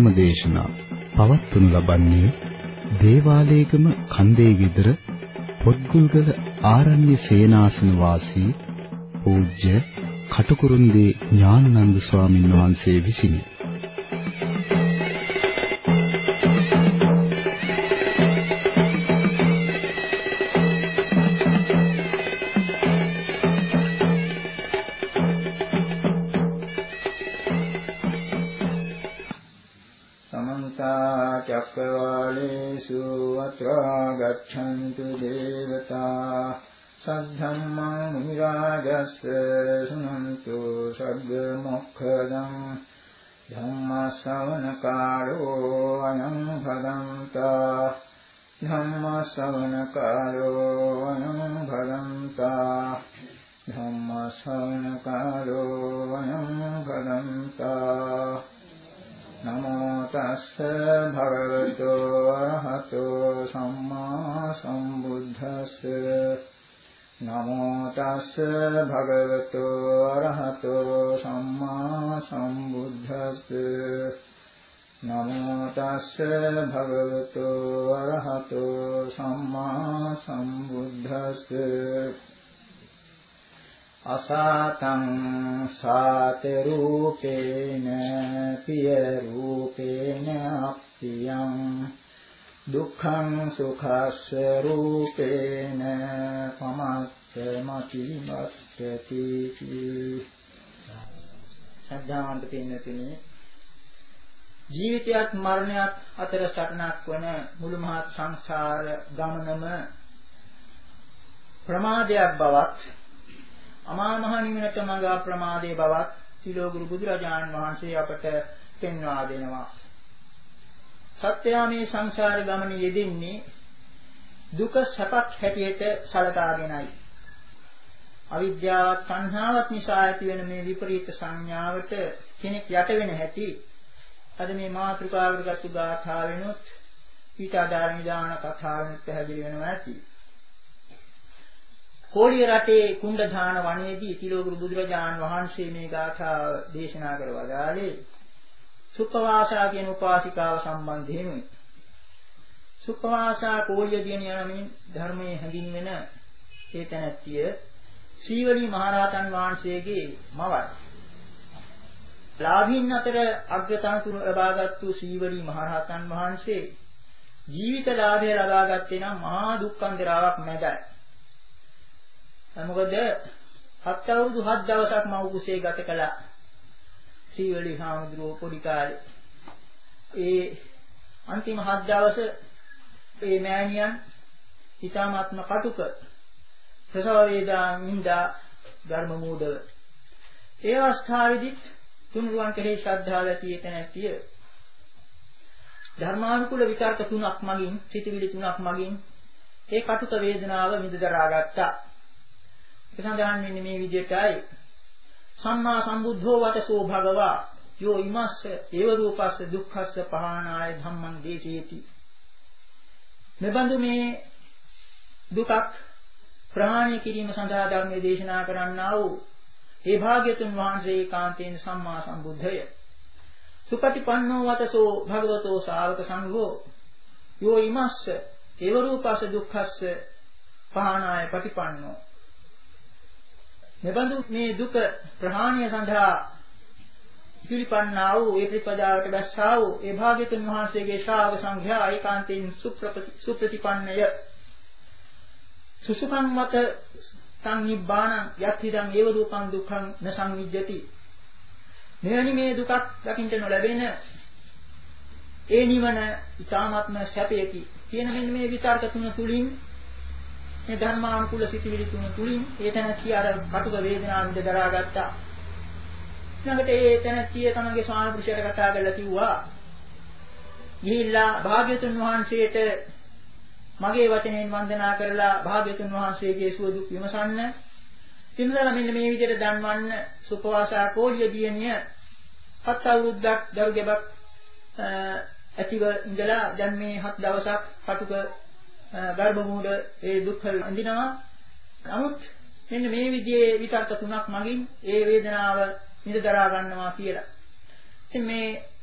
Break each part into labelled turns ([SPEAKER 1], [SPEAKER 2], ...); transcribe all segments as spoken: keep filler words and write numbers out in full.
[SPEAKER 1] ධර්මදේශනා පවත්වනු ලබන්නේ දේවාලේගම කන්දේ ගෙදර පොත්ගුල්ගල ආරණ්‍ය සේනාසන වාසී පූජ්‍ය කටුකුරුන්දී ඥානানন্দ ස්වාමින් වහන්සේ විසිනි.
[SPEAKER 2] චක්කවාලේසු අත්‍රා ගච්ඡන්තු දේවතා සද්ධම්මං මුනි රාජස්ස සුනන්තු සග්ග මොක්ඛදං ධම්ම ශ්‍රවණ කාලෝ අයං භදන්තා ධම්ම ශ්‍රවණ කාලෝ අයං භදන්තා ධම්ම ශ්‍රවණ කාලෝ අයං භදන්තා නමෝ තස්ස භගවතු අරහතෝ සම්මා සම්බුද්දස්ස නමෝ තස්ස භගවතු අරහතෝ සම්මා සම්බුද්දස්ස නමෝ තස්ස භගවතු අරහතෝ සම්මා සම්බුද්දස්ස අසාතං සාත රූපේන පිය රූපේන අප්පියං දුක්ඛං සුඛස්ස රූපේන පමත්තමති මත්තති. ශ්‍රද්ධාවන්ත පින්වත්නි, ජීවිතයත් මරණයත් අතර සටනක් වන මුළු මහත් සංසාර ගමනම ප්‍රමාදයක් බවත් අමා මහ නිවනට මඟ අප්‍රමාදයේ බවත් සිලෝගුරු බුදුරජාණන් වහන්සේ අපට පෙන්වා දෙනවා. සත්‍යය මේ සංසාර ගමනේ යෙදෙන්නේ දුක සැපක් හැටියට සලකාගෙනයි. අවිද්‍යාවත් තණ්හාවත් නිසා ඇති වෙන මේ විපරීත සංඥාවට කෙනෙක් යට වෙන හැටි අද මේ මාතෘකාවකට ගත්තු ගාථාවෙනුත් ඊට අදාළ නිදාන කතාවෙනුත් පැහැදිලි වෙනවා ඇති. කෝලිය රටේ කුණ්ඩධාන වනයේදී තිලෝගුරු බුදුරජාණන් වහන්සේ මේ ගාථාව දේශනා කර වදාළේ සුඛවාසා කියන උපාසිකාව සම්බන්ධයෙන්. සුඛවාසා කෝලිය දින යනමින් ධර්මයේ හැඳින්වෙන ඒ තැනැත්තිය සීවලී මහරහතන් වහන්සේගේ මවයි. ලාභින් අතර අග්‍රතනතුරු ලබාගත්තු සීවලී මහරහතන් වහන්සේ ජීවිත ලාභය ලබාගත්තේ නම් මහා දුක්ඛන්දරාවක් මැදයි. මොකද හත් අවුරුදු හත් දවසක් මව් කුසේ ගත කළා සීවලී හාමුදුරුවෝ පොඩි කාලේ. ඒ අන්තිම හත් දවස මේ මෑණියන් ඊ타මාත්ම කටුක ප්‍රසව වේදනා නින්දා ධර්ම මූඩව. ඒ අවස්ථාවේදීත් තුන්රුවන් කෙරෙහි ශ්‍රද්ධාව ඇති නැතිය ධර්මානුකූල විචාරක තුනක් මගින් සිටිවිලි තුනක් මගින් ඒ කටුක වේදනාව මිදදරා ගත්තා. සඳහන් වෙන්නේ මේ විදිහටයි. සම්මා සම්බුද්ධෝ වතසෝ භගවා යෝ ඉමස්ස ඒව රූපස්ස දුක්ඛස්ස පහානාය ධම්මං දේශේති. මෙබඳු මේ දුකක් ප්‍රහාණය කිරීම සඳහා ධර්මයේ දේශනා කරන්නා වූ ඒ භාග්‍යතුන් වහන්සේ ඒකාන්තයෙන් සම්මා සම්බුද්ධය. සුපටිපන්නෝ වතසෝ භගවතෝ ශාවක සංඝෝ යෝ ඉමස්ස ඒව රූපස්ස දුක්ඛස්ස පහානාය පටිපන්නෝ. මෙබඳු මේ දුක ප්‍රහාණය සඳහා පිළිපන්නා වූ ඒ ප්‍රතිපදාවට බැස්සා වූ ඒ භාග්‍යතුන් වහන්සේගේ ශ්‍රාවක සංඝයා ඒකාන්තයෙන් සුප්‍රතිපන්නය. සුසුඛං මත සංනිබ්බාණං යත්ථිදං ඒව රූපං දුක්ඛං න සංවිජ්ජති. මෙවැනි මේ දුකක් දකින්න නොලැබෙන ඒ නිවන ඊ타ත්ම සැපයකි කියන මෙන්න මේ විතර්ක තුන තුලින් මේ ධර්මානුකූල සිතිවිලි තුන තුලින් ඒ තැනැත්තිය අර කටුක වේදනාව විඳ දරා ගත්තා. ඊළඟට ඒ තැනැත්තිය තමගේ ස්වාමි පුරුෂයාට කතා කරලා කිව්වා ගිහිල්ලා භාග්‍යතුන් වහන්සේට මගේ වචනයෙන් වන්දනා කරලා භාග්‍යතුන් වහන්සේගේ සුව දුක් විමසන්න. ඉන්නදලා මෙන්න මේ විදිහට දන්වන්න සුඛවාසා කෝලිය දියණිය හත් අවුරුද්දක් දරු ගැබක් ඇතිව ඉඳලා දැන් මේ හත් දවසක් කටුක ගර්භ මූඩ ඒ දුක් විඳිනවා. නමුත් මෙන්න මේ විදිහේ විතර්ක තුනක් මගින් ඒ වේදනාව නිද දරා ගන්නවා කියලා. ඉතින් මේ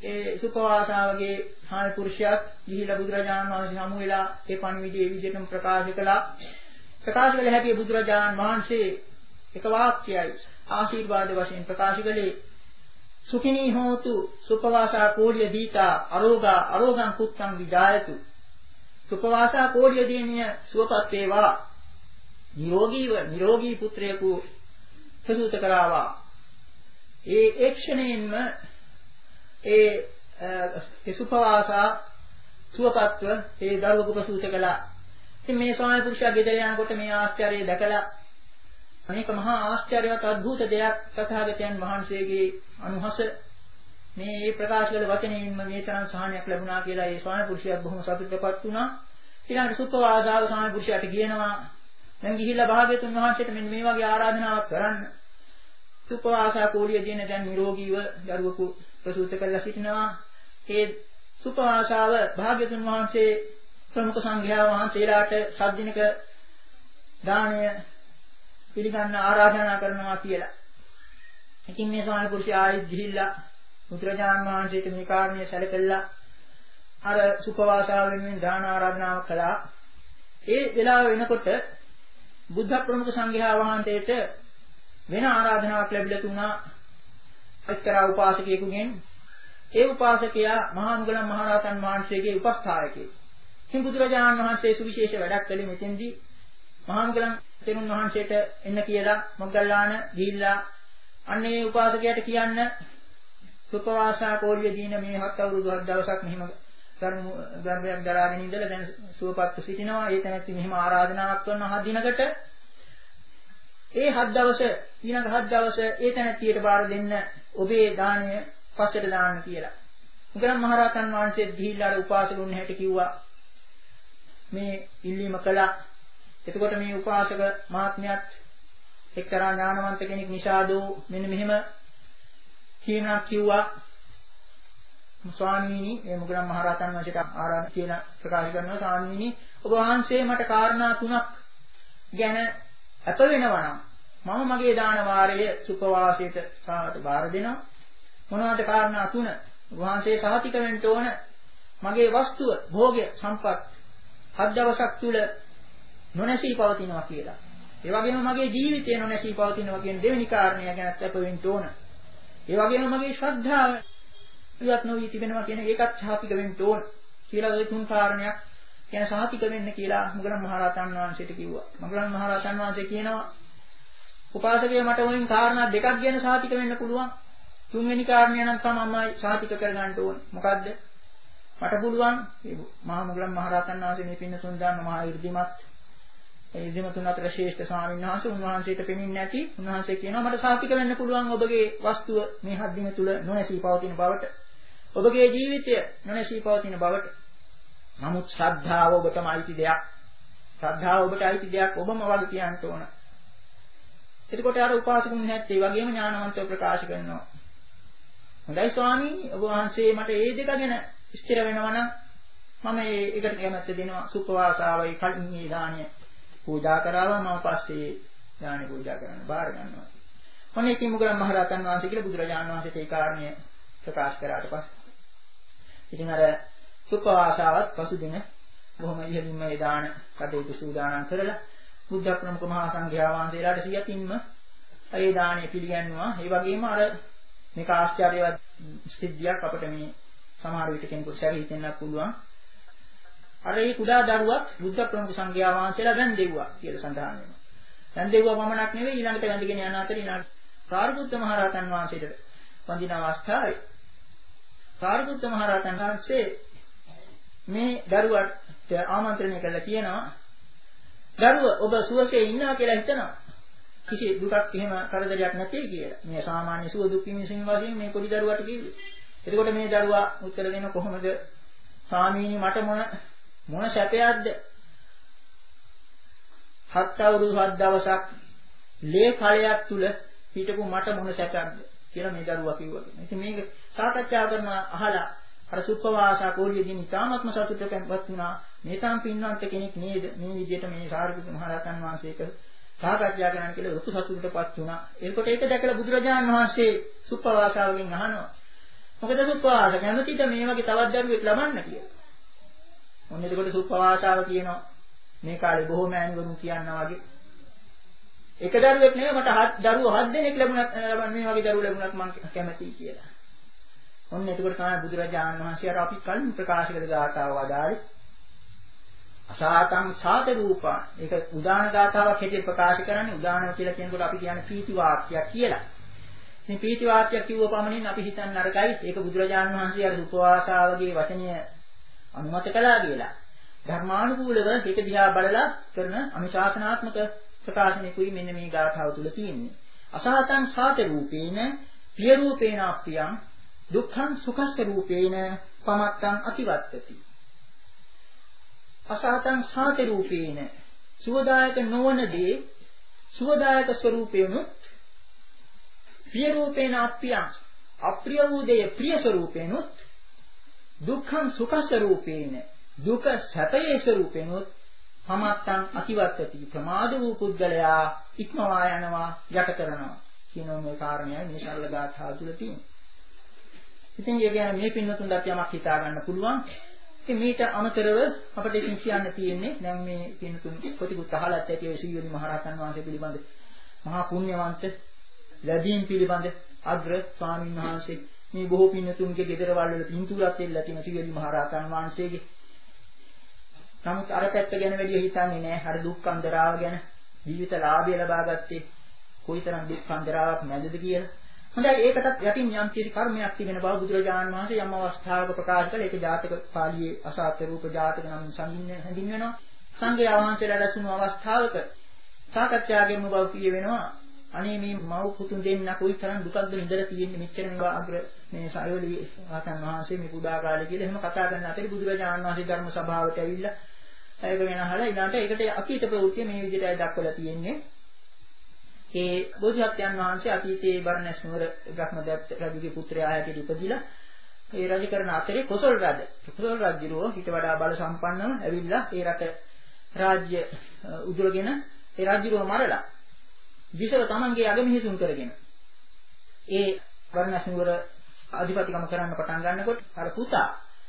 [SPEAKER 2] ඒ සුපවාසාවගේ හාල් පුරුෂයාත් ගිහිලා බුදුරජාණන් වහන්සේ හමු වෙලා ඒ පණිවිඩය ඒ විදිහටම ප්‍රකාශ කළා. ප්‍රකාශ කළ හැකි බුදුරජාණන් වහන්සේ එක වාක්‍යයයි ආශිර්වාද වශයෙන් ප්‍රකාශ කළේ සුඛිනී හෝතු සුපවාසා කෝලිය දීතා අරෝගා අරෝගං පුත්තං විජායතු. සුපවාසා කෝලිය දිනිය සුවපත් වේවා. නිරෝගීව නිරෝගී පුත්‍රයෙකු ප්‍රසූත කරාවා. ඒ එක්ෂණයෙන්ම ඒ ඒ සුපවාසා සුවපත්ව ඒ දරුවෙකු ප්‍රසූත කළා. ඉතින් මේ ස්වාමි පුරුෂයා ගෙදර යනකොට මේ ආශ්චර්යය දැකලා අනේක මහා ආශ්චර්යවත් අద్భుත දෙයක් තථාගතයන් වහන්සේගේ අනුහස මේ මේ ප්‍රකාශ කළ වචනයෙන්ම මේ තරම් සහනයක් ලැබුණා කියලා ඒ ස්වාමි පුරුෂයා බොහොම සතුටටපත් වුණා. ඊළඟට සුපවාසාව ස්වාමි පුරුෂයාට කියනවා දැන් ගිහිල්ලා භාග්‍යතුන් වහන්සේට මෙන්න මේ වගේ ආරාධනාවක් කරන්න. සුපවාසා කෝලිය දින දැන් නිරෝගීව දරුවෙකු ප්‍රසූත කළා සිටිනවා. ඒ සුපවාසාව භාග්‍යතුන් වහන්සේ ප්‍රමුඛ සංඝයා වහන්සේලාට සද්දිනක දාණය පිළිගන්න ආරාධනා කරනවා කියලා. ඉතින් මේ ස්වාමි පුරුෂයා ආයෙත් ගිහිල්ලා බුදුරජාණන් වහන්සේට මේ කාරණය සැලකලා අර සුපවාසාව වෙනුවෙන් දාන ආරාධනාවක් කළා. ඒ වෙලාව වෙනකොට බුද්ධ ප්‍රමුඛ සංඝයා වහන්සේට වෙන ආරාධනාවක් ලැබිලා තුනා එක්තරා උපාසකයෙකුගෙන්. ඒ උපාසකයා මහා මුගලන් මහරහතන් වහන්සේගේ උපස්ථායකයෙක්. ඉතින් බුදුරජාණන් වහන්සේ සුවිශේෂ වැඩක් කළේ මෙතෙන්දී මහා මුගලන් තෙරුන් වහන්සේට එන්න කියලා මොග්ගල්ලාන ගිහිල්ලා අන්නේ උපාසකයාට කියන්න සුපවාසා කෝලිය දින මේ හත් අවුරුදු හත් දවසක් මෙහිම ධර්මයක් දරාගෙන ඉඳලා දැන් සුවපත්ව සිටිනවා. ඒ තැනැත්ති මෙහිම ආරාධනාවක් කරන හත් දිනකට ඒ හත් දවස ඊළඟ හත් දවස ඒ තැනැත්තියට බාර දෙන්න ඔබේ දාණය පස්සට දාන්න කියලා. මුගලන් මහරහතන් වහන්සේ ගිහිල්ලා අර උපාසකුන් හැට කිව්වා මේ ඉල්ලීම කළා. එතකොට මේ උපාසක මහත්මයාත් එක්තරා ඥානවන්ත කෙනෙක් නිසාදෝ මෙන්න මෙහෙම කියනක් කිව්වා. ස්වාමීනි මේ මුගලන් මහරහතන් වහන්සේට ආරාධනා කියන ප්‍රකාශ කරනවා ස්වාමීනි ඔබ වහන්සේ මට කාරණා තුනක් ගැන අප වෙනවා නම් මම මගේ දාන වාරය සුපවාසයට සාට බාර දෙනවා. මොනවද කාරණා තුන? වහන්සේ සහතික වෙන්න ඕන මගේ වස්තුව භෝගය සම්පත් හත් දවසක් තුල නොනැසී පවතිනවා කියලා. ඒ වගේම මගේ ජීවිතය නොනැසී පවතිනවා කියන දෙවෙනි කාරණය ගැන අප වෙන්න ඕන. ඒ වගේම මගේ ශ්‍රද්ධාව ඉවත් නොවී තිබෙනවා කියන ඒකත් සහතික වෙන්න ඕන කියලා ඒ තුන් කාරණයක් කියන සහතික වෙන්න කියලා මුගලන් මහරහතන් වහන්සේට කිව්වා. මුගලන් මහරහතන් වහන්සේ කියනවා උපාසකයා මට වයින් කාරණා දෙකක් ගැන සහතික වෙන්න පුළුවන්. තුන්වෙනි කාරණය නම් තමයි සහතික කරගන්න ඕන. මොකද්ද? මට පුළුවන් මේ මහා මුගලන් මහරහතන් වහන්සේ මේ පින්න තුන් දාන්න මහා 이르දිමත් ඒ ඉර්ධිමතුන් අතර ශ්‍රේෂ්ඨ ස්වාමීන් වහන්සේ උන්වහන්සේට පෙනෙන්නේ නැති උන්වහන්සේ කියනවා මට සාතික වෙන්න පුළුවන් ඔබගේ වස්තුව මේ හත් දින තුල නොනැසී පවතින බවට ඔබගේ ජීවිතය නොනැසී පවතින බවට. නමුත් ශ්‍රද්ධාව ඔබටම අයිති දෙයක්. ශ්‍රද්ධාව ඔබට අයිති දෙයක් ඔබම වගේ කියන්න ඕන. එතකොට අර උපාසකුන් නැත්තේ වගේම ඥානවන්තව ප්‍රකාශ කරනවා. හොඳයි ස්වාමීනි ඔබ වහන්සේ මට මේ දෙක ගැන ස්ථිර වෙනවා නම් මම ඒකට කැමැත්ත දෙනවා. සුපවාසාවයි කලින් මේ දාණය පූජා කරාවා මම පස්සේ දාණය පූජා කරන්න බාර ගන්නවා. මොන එකකින් මුගලන් මහරහතන් වහන්සේ කියලා බුදුරජාණන් වහන්සේට ඒ කාරණය ප්‍රකාශ කරාට පස්සේ ඉතින් අර සුපවාසාවත් පසුදින බොහොම ඉහළින්ම ඒ දාන කටයුතු සූදානම් කරලා බුද්ධ ප්‍රමුඛ මහා සංඝයා වහන්සේලාට සියතින්ම ඒ දාණය පිළිගන්නවා. ඒ වගේම අර මේක ආශ්චර්යවත් සිද්ධියක් අපිට මේ සමහර විට කෙනෙකුට සැරි හිතෙන්නත් පුළුවන්. අර මේ කුඩා දරුවත් බුද්ධ ප්‍රමුඛ සංඝයා වහන්සේලා වැන් දෙව්වා කියලා සඳහන් වෙනවා. වැන් දෙව්වා පමණක් නෙවෙයි ඊළඟට වැඳගෙන යන අතර ඊළඟ සාරිපුත්ත මහ රහතන් වහන්සේට වඳින අවස්ථාවේ සාරිපුත්ත මහ රහතන් වහන්සේ මේ දරුවට ආමන්ත්‍රණය කළා කියනවා දරුව ඔබ සුවසේ ඉන්නවා කියලා හිතනවා. කිසි දුකක් එහෙම කරදරයක් නැtei කියලා. මේ සාමාන්‍ය සුව දුක් විඳින වශයෙන් මේ පොඩි දරුවාට කිව්වේ. එතකොට මේ දරුවා උත්තර දෙන කොහොමද? ස්වාමීනි මට මොන මොන සැපයක්ද? හත් අවුරුදු හත් දවසක් ලේ කලයක් තුල හිටපු මට මොන සැපයක්ද කියලා මේ දරුවා කිව්වා. ඉතින් මේක සාකච්ඡා කරන අහලා අර සුප්පවාසා කෝලියදී ඉතාමත්ම සතුටට පත් වුණා. මේ තාම පින්වන්ත කෙනෙක් නේද මේ විදිහට මේ සාරිපුත්ත මහ රහතන් වහන්සේක සාකච්ඡා කරන්න කියලා ලොකු සතුටටපත් වුණා. ඒකට ඒක දැකලා බුදුරජාණන් වහන්සේ සුප්පවාසාවගෙන් අහනවා මොකද සුප්පවාස කැමතිද මේ වගේ තවත් දරුවෙක් ලබන්න කියලා. ඔන්න එතකොට සුප්පවාසාව කියනවා මේ කාලේ බොහෝ මෑණිවරුන් කියනවා වගේ එක දරුවෙක් නෙවෙයි මට හත් දරුවෝ හත් දෙනෙක් ලැබුණත් මේ වගේ දරුවෝ ලැබුණත් මම කැමතියි කියලා. ඔන්න එතකොට තමයි බුදුරජාණන් වහන්සේ අර අපි කලින් ප්‍රකාශ කළ ගාථාව වදාළේ අසාතං සාත රූපා. ඒක උදාන ගාථාවක් හැටියට ප්‍රකාශ කරන්නේ උදාන කියලා කියනකොට අපි කියන්නේ පීති වාක්‍යයක් කියලා. ඉතින් පීති වාක්‍යයක් කිව්ව පමණින් අපි හිතන්නේ නරකයි. ඒක බුදුරජාණන් වහන්සේ අර උපවාසාවගේ වචනය අනුමත කළා කියලා. ධර්මානුකූලව ඒක දිහා බලලා කරන අනුශාසනාත්මක ප්‍රකාශනයකුයි මෙන්න මේ ගාථාව තුල තියෙන්නේ. අසහතං සාත රූපේන ප්‍රිය රූපේන අප්පියං දුක්ඛං සුඛස්ස රූපේන පමත්තං අතිවත්තති. අසහතං සාත රූපේන සුවදායක නොවන දේ සුවදායක ස්වરૂපේනොත් ප්‍රිය රූපේන අප්පියං අප්‍රිය වූ දේ ප්‍රිය ස්වરૂපේනොත් දුක්ඛං සුඛස්ස රූපේන දුක සැපයේ ස්වરૂපේනොත් පමත්තං අතිවත්තති. ප්‍රමාද වූ පුද්ගලයා ඉක්මවා යනවා යට කරනවා කියන මේ කාරණයයි මේ සරල ගාථාව තුළ තියෙන්නේ. ඉතින් ඒ කියන්නේ මේ පින්නතුන්ට යමක් හිතා ගන්න පුළුවන්. ඉතින් මේට අමතරව අපිට ඉතින් කියන්න තියෙන්නේ දැන් මේ පින්නතුන් ප්‍රතිකුත් අහලත් ඇති ඔය සීවලි මහරහතන් වහන්සේ පිළිබඳ මහා පුණ්‍යවන්ත ලැබීම් පිළිබඳ අග්‍ර ස්වාමීන් වහන්සේ මේ බොහෝ පින්නතුන්ගේ ගෙදරවල වල පින්තූරات එල්ලලා තියෙන සීවලි මහරහතන් වහන්සේගේ. නමුත් අර පැත්ත ගැන වැඩි හිතන්නේ නැහැ. අර දුක් අන්දරාව ගැන ජීවිත ලාභය ලබා ගත්තේ කොයිතරම් දුක් අන්දරාවක් නැද්ද කියලා. හොඳයි ඒකටත් යටින් යම් කිසි කර්මයක් තිබෙන බව බුදුරජාණන් වහන්සේ යම් අවස්ථාවක ප්‍රකාශ කළා. ඒක ජාතක පාළියේ අසාත්‍ය රූප ජාතක නම් සංගින්න හැඳින්වෙනවා. සංඝයා වහන්සේලා රැස්වුණු අවස්ථාවක සාකච්ඡාගෙම බව කිය වෙනවා. අනේ මේ මව් පුතුන් දෙන්න කොයිතරම් දුකක්ද ඉඳලා තියෙන්නේ මෙච්චර මේවා අග්‍ර මේ සයවලී ආතන් වහන්සේ මේ පුදා කාලේ කියලා එහෙම කතා කරන අතරේ බුදුරජාණන් වහන්සේ ධර්ම සභාවට ඇවිල්ලා ඒක වෙන අහලා ඊළඟට ඒකට අතීත ප්‍රවෘත්ති මේ විදිහටයි දක්වලා තියෙන්නේ. ඒ බෝධිසත්වයන් වහන්සේ අතීතයේ බර්ණස් නුවර බ්‍රහ්මදත්ත රජුගේ පුත්‍රයා හැටියට ඉපදිලා ඒ රජ කරන අතරේ කොසල් රජ කොසල් රජුරෝ ඊට වඩා බල සම්පන්නව ඇවිල්ලා ඒ රට රාජ්‍ය උදුරගෙන ඒ රජුරෝ මරලා විසව තමන්ගේ අගමිහිසුන් කරගෙන ඒ බර්ණස් නුවර අධිපතිකම කරන්න පටන් ගන්නකොට අර පුතා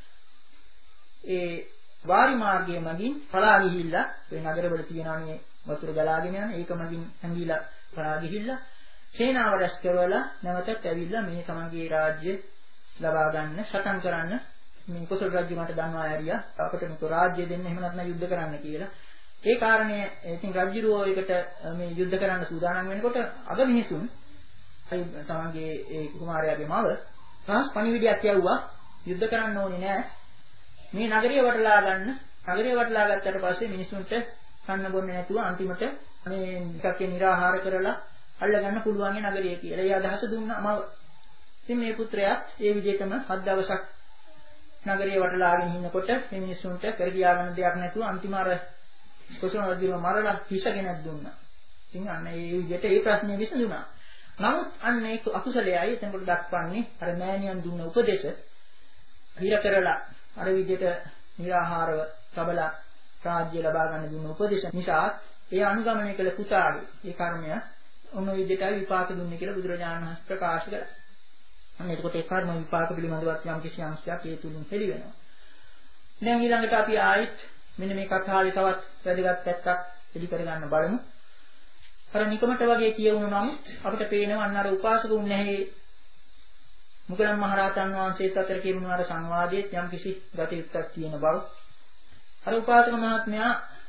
[SPEAKER 2] ඒ වාරි මාර්ගයේ මගින් පලා ගිහිල්ලා ඒ නගරවල තියෙනනේ වතුර ගලාගෙන යන ඒක මගින් ඇඟිලා පලා ගිහිල්ලා සේනාව රැස් කරවලා නැවතත් ඇවිල්ලා මේ තමන්ගේ රාජ්‍ය ලබා ගන්න සටන් කරන්න මේ කොසල් රජු මට දන්වා ඇරියා අපිට මේක රාජ්‍ය දෙන්න එහෙම නැත්නම් යුද්ධ කරන්න කියලා. ඒ කාරණය ඉතින් රජුරෝ ඒකට මේ යුද්ධ කරන්න සූදානම් වෙනකොට අගමිහිසුන් තමන්ගේ ඒ කුමාරයාගේ මව තාස් පණිවිඩයක් යවුවා යුද්ධ කරන්න ඕනේ නෑ. මේ නගරිය වටලා ගන්න නගරිය වටලා ගත්තට පස්සේ මිනිසුන්ට කන්න බොන්නේ නැතුව අන්තිමට මේ ටිකක් නිරාහාර කරලා අල්ලගන්න පුළුවන් ඒ නගරිය කියලා. ඒ අදහස දුන්නා මම. ඉතින් මේ පුත්‍රයා ඒ විදිහටම හත් දවසක් නගරිය වටලාගෙන ඉන්නකොට මේ මිනිසුන්ට කර කියා ගන්න දෙයක් නැතුව අන්තිම අර කොසල් රජුව මරලා පිසගෙන දුන්නා. ඉතින් අන්න ඒ විදිහට ඒ ප්‍රශ්නේ විසඳුණා. නමුත් අන්න ඒක අකුසලයයි එතනකොට දක්වන්නේ අර මෑණියන් දුන්න උපදේශ හිර කරලා අර විදිහට निराහාරව සබලා රාජ්‍ය ලබා ගන්න දුන්න උපදේශ නිසා ඒ අනුගමනය කළ පුතාගේ ඒ කර්මය ඔන්න විදිහටයි විපාක දුන්නේ කියලා බුදුරජාණන් වහන්සේ ප්‍රකාශ කළා. අන්න එතකොට ඒ කර්ම විපාක පිළිබඳවත් යම් කිසි අංශයක් ඒ තුලින් හෙළි වෙනවා. දැන් ඊළඟට අපි ආයෙත් මෙන්න මේ කතාවේ තවත් වැදගත් පැත්තක් එලි කරගන්න බලමු. අර නිකමට වගේ කියවුණු නම් අපිට පේනවා අන්න අර උපාසකුන් නැහැ මුගලන් මහරහතන් වහන්සේත් අතර කියමුණු අර සංවාදයේත් යම් කිසි ගතියුක්තක් තියෙන බව. අර උපාසක මහත්මයා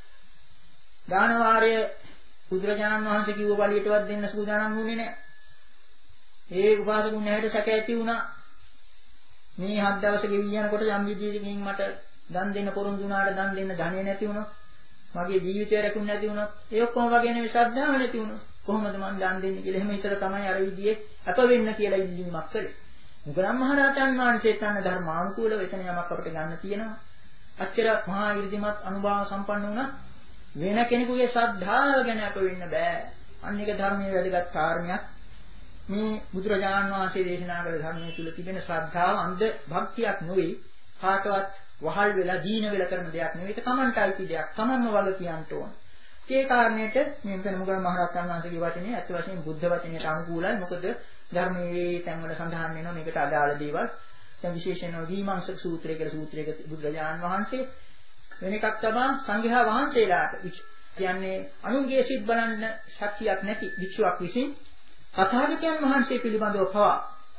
[SPEAKER 2] දාන වාරය බුදුරජාණන් වහන්සේ කිව්ව බලියටවත් දෙන්න සූදානම් වුණේ නැහැ. ඒ උපාසකුන් නැහැට සැක ඇති වුණා. මේ හත් දවසේ ගෙවි යනකොට යම් විදිහකින් මට දන් දෙන්න පොරොන්දු වුණාට දන් දෙන්න ධනෙ නැති වුණා. මගේ ජීවිතය රැකුන්නේ නැති වුණා. ඒ ඔක්කොම වගේ නෙවෙයි ශ්‍රද්ධාව නැති වුණා. කොහොමද මං දන් දෙන්නේ කියලා එහෙම හිතලා තමයි අර විදිහේ අප වෙන්න කියලා ඉල්ලීමක් කළේ. මුගලන් මහරහතන් වහන්සේත් අන්න ධර්මානුකූලව එතන යමක් අපිට ගන්න තියෙනවා. අච්චර මහා 이르දිමත් අනුභව සම්පන්න වුණා වෙන කෙනෙකුගේ ශ්‍රද්ධාව ගැන අප වෙන්න බෑ. අන්න ඒක ධර්මයේ වැදගත් කාරණයක්. මේ බුදුරජාණන් වහන්සේ දේශනා කළ ධර්මයේ තුල තිබෙන ශ්‍රද්ධාව අන්ධ භක්තියක් නෙවෙයි. කාටවත් වහල් වෙලා දීන වෙලා කරන දෙයක් නෙවෙයි. ඒක Tamanට අයිති දෙයක්. Tamanම වල කියන්න ඕන. ඒ කාරණයට මේ වෙන මුගලන් මහරහතන් වහන්සේගේ වචනේ අත් වශයෙන් බුද්ධ වචනයට අනුකූලයි. මොකද ධර්මයේ තැන්වල සඳහන් වෙනවා මේකට අදාළ දේවල්. දැන් විශේෂයෙන්ම විමර්ශක සූත්‍රය කියලා සූත්‍රයක බුදුරජාණන් වහන්සේ වෙන එකක් තමයි සංඝයා වහන්සේලාට කියන්නේ අනුන්ගේ සිත් බලන්න ශක්තියක් නැති වික්ෂුවක් විසින් තථාගතයන් වහන්සේ පිළිබඳව පවා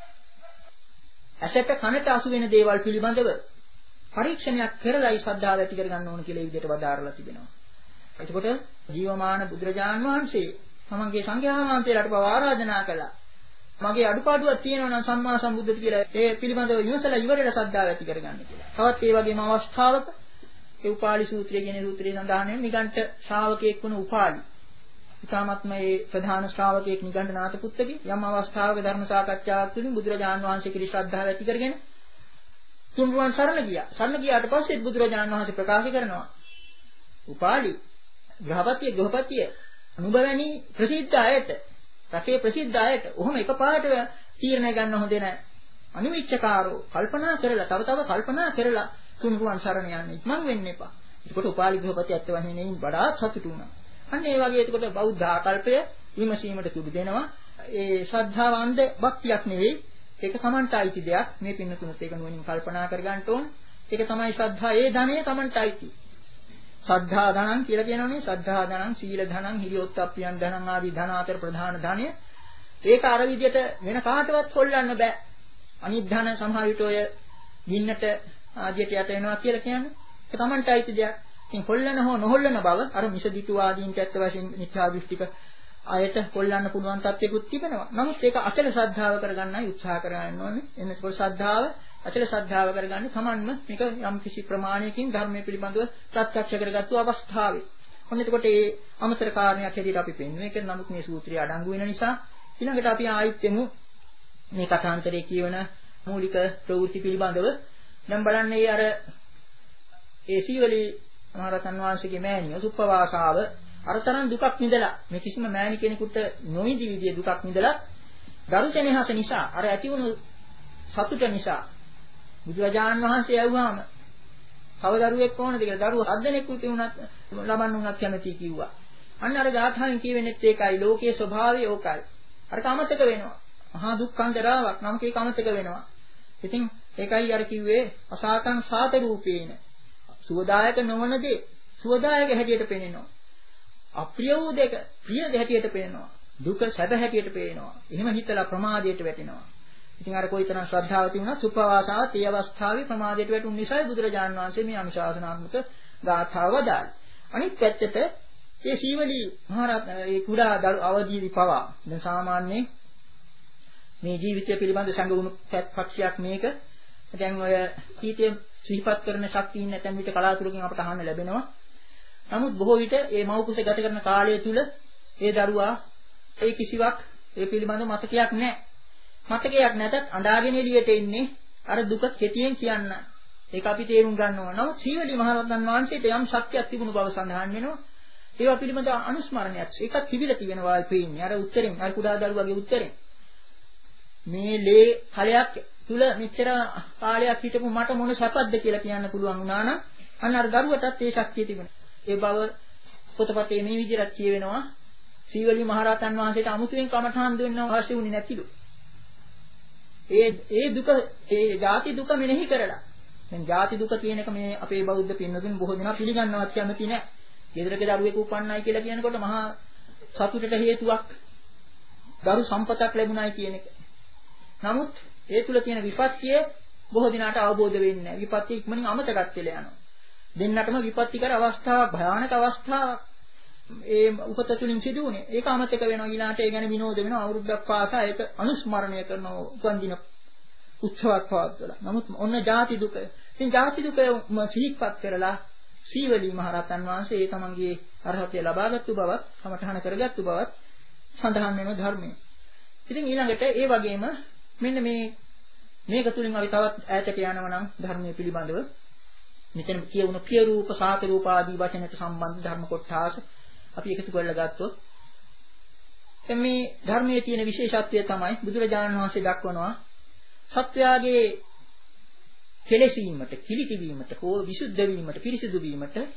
[SPEAKER 2] ඇසට කනට අසු වෙන දේවල් පිළිබඳව පරීක්ෂණයක් කරලායි ශ්‍රද්ධාව ඇති කරගන්න ඕන කියලා ඒ විදිහට වදාරලා තිබෙනවා. එතකොට ජීවමාන බුදුරජාණන් වහන්සේ තමන්ගේ සංඝයා වහන්සේලාට පවා ආරාධනා කළා. මගේ අඩුපාඩුවක් තියෙනවා නම් සම්මා සම්බුද්ධ කියලා ඒ පිළිබඳව විමසලා ඉවරලා ශ්‍රද්ධාව ඇති කරගන්න කියලා. තවත් ඒ වගේම අවස්ථාවක ඒ උපාලි සූත්‍රය කියන සූත්‍රයේ සඳහන් වෙන නිගණ්ඨ ශ්‍රාවකයෙක් වුණ උපාලි. ඊටාත්ම මේ ප්‍රධාන ශ්‍රාවකයෙක් නිගණ්ඨ නාත පුත්තගේ යම් අවස්ථාවක ධර්ම සාකච්ඡාවක් තුළින් බුදුරජාණන් වහන්සේ කෙරෙහි ශ්‍රද්ධාව ඇති කරගෙන තුන්රුවන් සරණ ගියා. සරණ ගියාට පස්සේ බුදුරජාණන් වහන්සේ ප්‍රකාශ කරනවා උපාලි ගෘහපතිය ගෘහපතිය අනුබවැනි ප්‍රසිද්ධ අයට රටේ ප්‍රසිද්ධ අයට ඔහොම එකපාරට තීරණය ගන්න හොඳ නැහැ. අනුවිච්ඡකාරෝ කල්පනා කරලා තව තව කල්පනා කරලා තුන්රුවන් සරණ යන්න ඉක්මන් වෙන්න එපා. එතකොට උපාලි ගෘහපති ඇත්ත වශයෙන්ම වඩාත් සතුටු වුණා. අන්න ඒ වගේ එතකොට බෞද්ධ ආකල්පය විමසීමට තුඩු දෙනවා. ඒ ශ්‍රද්ධාව අන්ධ භක්තියක් නෙවෙයි. ඒක Tamanට අයිති දෙයක්. මේ පින්නතුනුත් ඒක නුවණින් කල්පනා කරගන්න ඕන. ඒක තමයි ශ්‍රද්ධා. ඒ ධනෙ Tamanට අයිති. ශ්‍රද්ධා ධනං කියලා කියනෝනේ ශ්‍රද්ධා ධනං, සීල ධනං, හිරියොත්ප්පියන් ධනං ආදී ධන අතර ප්‍රධාන ධනය. ඒක අර විදිහට වෙන කාටවත් හොල්ලන්න බෑ. අනිත් ධන සමහර විට ඔය ගින්නට ආදියට යට වෙනවා කියලා කියන්නේ. ඒක Tamanට අයිති දෙයක්. ඉතින් හොල්ලන හෝ නොහොල්ලන බව අර මිසදිටු ආදීන්ට ඇත්ත වශයෙන් මිත්‍යා දෘෂ්ටික ආයත හොල්ලන්න පුළුවන් තත්ත්වෙකුත් තිබෙනවා. නමුත් ඒක අචල ශ්‍රද්ධාව කරගන්නයි උත්සාහ කරන්න ඕනේ. එන්නකොට ශ්‍රද්ධාව අචල ශ්‍රද්ධාව කරගන්නේ Tamanම මේක යම් කිසි ප්‍රමාණයකින් ධර්මයේ පිළිබඳව ප්‍රත්‍යක්ෂ කරගත්තු අවස්ථාවේ. ඔන්න එතකොට මේ අමතර කාරණයක් හැටියට අපි පෙන්වන්නේ. ඒක නමුත් මේ සූත්‍රය අඩංගු වෙන නිසා ඊළඟට අපි ආයිත් එමු මේ කථාන්තරයේ කියවන මූලික ප්‍රවෘත්ති පිළිබඳව. දැන් බලන්නේ අර ඒ සීවලී මහරහතන් වහන්සේගේ මෑණියෝ සුප්පවාසාව අරතරන් දුකක් විඳලා මේ කිසිම මෑණි කෙනෙකුට නොවිඳි විදිය දුකක් විඳලා දරුසෙනෙහස නිසා අර ඇති වුණු සතුට නිසා බුදුරජාණන් වහන්සේ ඇහුවාම තව දරුවෙක් ඕනද කියලා දරුවෝ හත් දෙනෙක් උතුණත් ලබන්න උනත් කැමති කිව්වා. අන්න අර ගාථාවෙන් කියවෙන්නේත් ඒකයි ලෝකයේ ස්වභාවය ඕකයි. අර කමතක වෙනවා. මහා දුක්ඛන්දරාවක් නම් කේ කමතක වෙනවා. ඉතින් ඒකයි අර කිව්වේ අසාතං සාත රූපේන සුවදායක නොවන දේ සුවදායක හැටියට පෙනෙනවා. අප්‍රිය වූ දෙක ප්‍රිය හැටියට පෙනෙනවා. දුක සැප හැටියට පේනවා. එහෙම හිතලා ප්‍රමාදයට වැටෙනවා. ඉතින් අර කොයිතරම් ශ්‍රද්ධාව තිබුණත් සුපවාසාවත් ඒ අවස්ථාවේ ප්‍රමාදයට වැටුණු නිසා බුදුරජාණන් වහන්සේ මේ අනුශාසනාත්මක ගාථාව වදාළා. අනිත් පැත්තට මේ සීවලී මහරහත් ඒ කුඩා අවදීදී පවා දැන් සාමාන්‍යයෙන් මේ ජීවිතය පිළිබඳ සංගුණ පක්ෂයක් මේක. දැන් ඔය කීතේ සිහිපත් කරන ශක්තියින් නැතන් විට කලාතුරකින් අපට අහන්න ලැබෙනවා. නමුත් බොහෝ විට මේ මව් කුසේ ගත කරන කාලය තුල ඒ දරුවා ඒ කිසිවක් ඒ පිළිබඳ මතකයක් නැහැ. මතකයක් නැතත් අඬාගෙන එළියට එන්නේ අර දුක කෙටියෙන් කියන්න. ඒක අපි තේරුම් ගන්න ඕන. නමුත් සීවලී මහරහතන් වහන්සේට යම් ශක්තියක් තිබුණු බව සඳහන් වෙනවා. ඒවා පිළිබඳ අනුස්මරණයක් ඒකත් තිබිලා තිබෙනවා පේන්නේ. අර උත්තරෙන් අර කුඩා දරුවාගේ උත්තරෙන් මේ ලේ කලයක් තුල මෙච්චර කාලයක් හිටපු මට මොන සැපක්ද කියලා කියන්න පුළුවන් වුණා නම් අන්න අර දරුවටත් ඒ ශක්තිය තිබුණා. ඒ බව පොතපතේ මේ විදිහට කියවෙනවා. සීවලී මහරහතන් වහන්සේට අමුතුවෙන් කමඨාන් දෙන්න අවශ්‍ය වුණේ නැතිලු. ඒ ඒ දුක ඒ ජාති දුක මෙනෙහි කරලා. දැන් ජාති දුක කියන එක මේ අපේ බෞද්ධ පින්නතුන් බොහෝ දෙනා පිළිගන්නවත් කැමති නැහැ. ගෙදරක දරුවෙකු උපන්නයි කියලා කියනකොට මහා සතුටට හේතුවක් දරු සම්පතක් ලැබුණයි කියන එක. නමුත් ඒ තුල තියෙන විපත්තිය බොහෝ දිනාට අවබෝධ වෙන්නේ නැහැ. විපත්තිය ඉක්මනින් අමතකත් වෙලා යනවා. දෙන්නටම විපත්තිකර අවස්ථාවක් භයානක අවස්ථාවක් ඒ උපත තුලින් සිදු වුණේ. ඒක අමතක වෙනවා ඊළාට ඒ ගැන විනෝද වෙනවා අවුරුද්දක් පාසා ඒක අනුස්මරණය කරනවා උපන්දින උත්සවයක් පවත්වලා. නමුත් ඔන්න ජාති දුක. ඉතින් ජාති දුක සිහිපත් කරලා සීවලී මහරහතන් වහන්සේ ඒ තමන්ගේ අරහතය ලබාගත්තු බවත් සමඨහන කරගත්තු බවත් සඳහන් වෙන ධර්මයේ. ඉතින් ඊළඟට ඒ වගේම මෙන්න මේ මේක තුලින් අපි තවත් ඈතට යනවා නම් ධර්මයේ පිළිබඳව මෙතන කියවුණු ප්‍රිය රූප සාත රූප ආදී වචනට සම්බන්ධ ධර්ම කොටස අපි එකතු කරලා ගත්තොත් දැන් මේ ධර්මයේ තියෙන විශේෂත්වය තමයි බුදුරජාණන් වහන්සේ දක්වනවා සත්‍යයේ කෙලෙසීමට කිලිටි වීමට හෝ විසුද්ධ වීමට පිරිසිදු වීමට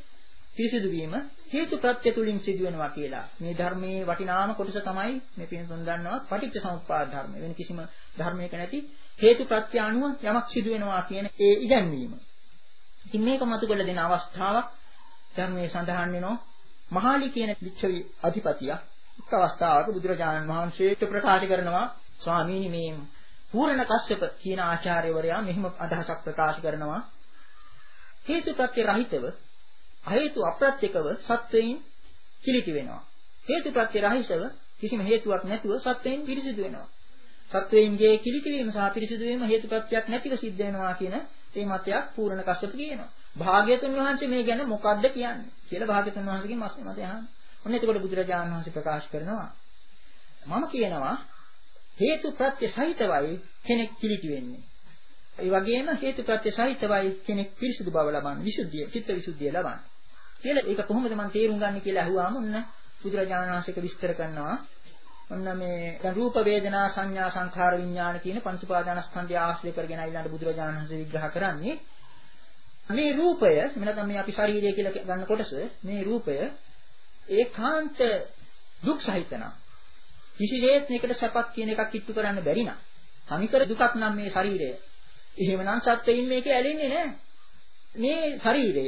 [SPEAKER 2] පිරිසිදු වීම හේතු ප්‍රත්‍ය තුලින් සිදු වෙනවා කියලා. මේ ධර්මයේ වටිනාම කොටස තමයි මේ පින්තුන් දන්නවා පටිච්ච සමුප්පාද ධර්ම. වෙන කිසිම ධර්මයක නැති හේතු ප්‍රත්‍ය අනුව යමක් සිදු වෙනවා කියන ඒ ඉගැන්වීම. ඉතින් මේක මතු කළ දෙන අවස්ථාවක් ධර්මයේ සඳහන් වෙනවා. මහාලි කියන ලිච්ඡවි අධිපතිය එක් අවස්ථාවක බුදුරජාණන් වහන්සේට ප්‍රකාශ කරනවා ස්වාමීනි මේ පූර්ණ කස්සප කියන ආචාර්යවරයා මෙහිම අදහසක් ප්‍රකාශ කරනවා හේතු ප්‍රත්‍ය රහිතව අහේතු අප්‍රත්‍යකව සත්වයින් කිලිටි වෙනවා. හේතු ප්‍රත්‍ය රහිතව කිසිම හේතුවක් නැතුව සත්වයින් පිරිසිදු වෙනවා. සත්වයින්ගේ කිලිටි වීම සහ පිරිසිදු වීම හේතු ප්‍රත්‍යක් නැතිව සිද්ධ වෙනවා කියන මේ මතයක් පූර්ණ කස්සප කියනවා. භාග්‍යතුන් වහන්සේ මේ ගැන මොකද්ද කියන්නේ කියලා භාග්‍යතුන් වහන්සේගෙන් මතය අහනවා. ඔන්න එතකොට බුදුරජාණන් වහන්සේ ප්‍රකාශ කරනවා මම කියනවා හේතු ප්‍රත්‍ය සහිතවයි කෙනෙක් කිලිටි වෙන්නේ. ඒ වගේම හේතු ප්‍රත්‍ය සහිතවයි කෙනෙක් පිරිසිදු බව ලබන්නේ, විසුද්ධිය, චිත්ත විසුද්ධිය ලබන්නේ. කියලා ඒක කොහොමද මම තේරුම් ගන්න කියලා අහුවාම ඔන්න බුදුරජාණන් වහන්සේක විස්තර කරනවා. ඔන්න මේ දැන් රූප වේදනා සංඥා සංඛාර විඥාන කියන පංච උපාදානස්කන්ධය ආශ්‍රය කරගෙන ඊළඟ බුදුරජාණන් වහන්සේ විග්‍රහ කරන්නේ මේ රූපය එමෙ නැත්නම් මේ අපි ශරීරය කියලා ගන්න කොටස මේ රූපය ඒකාන්ත දුක් සහිතන කිසිසේත් මේකට සැපක් කියන එකක් කිට්ටු කරන්න බැරි නා. සමිකර දුකක් නම් මේ ශරීරය. එහෙමනම් සත්‍යයෙන් මේකේ ඇලෙන්නේ නැහැ. මේ ශරීරය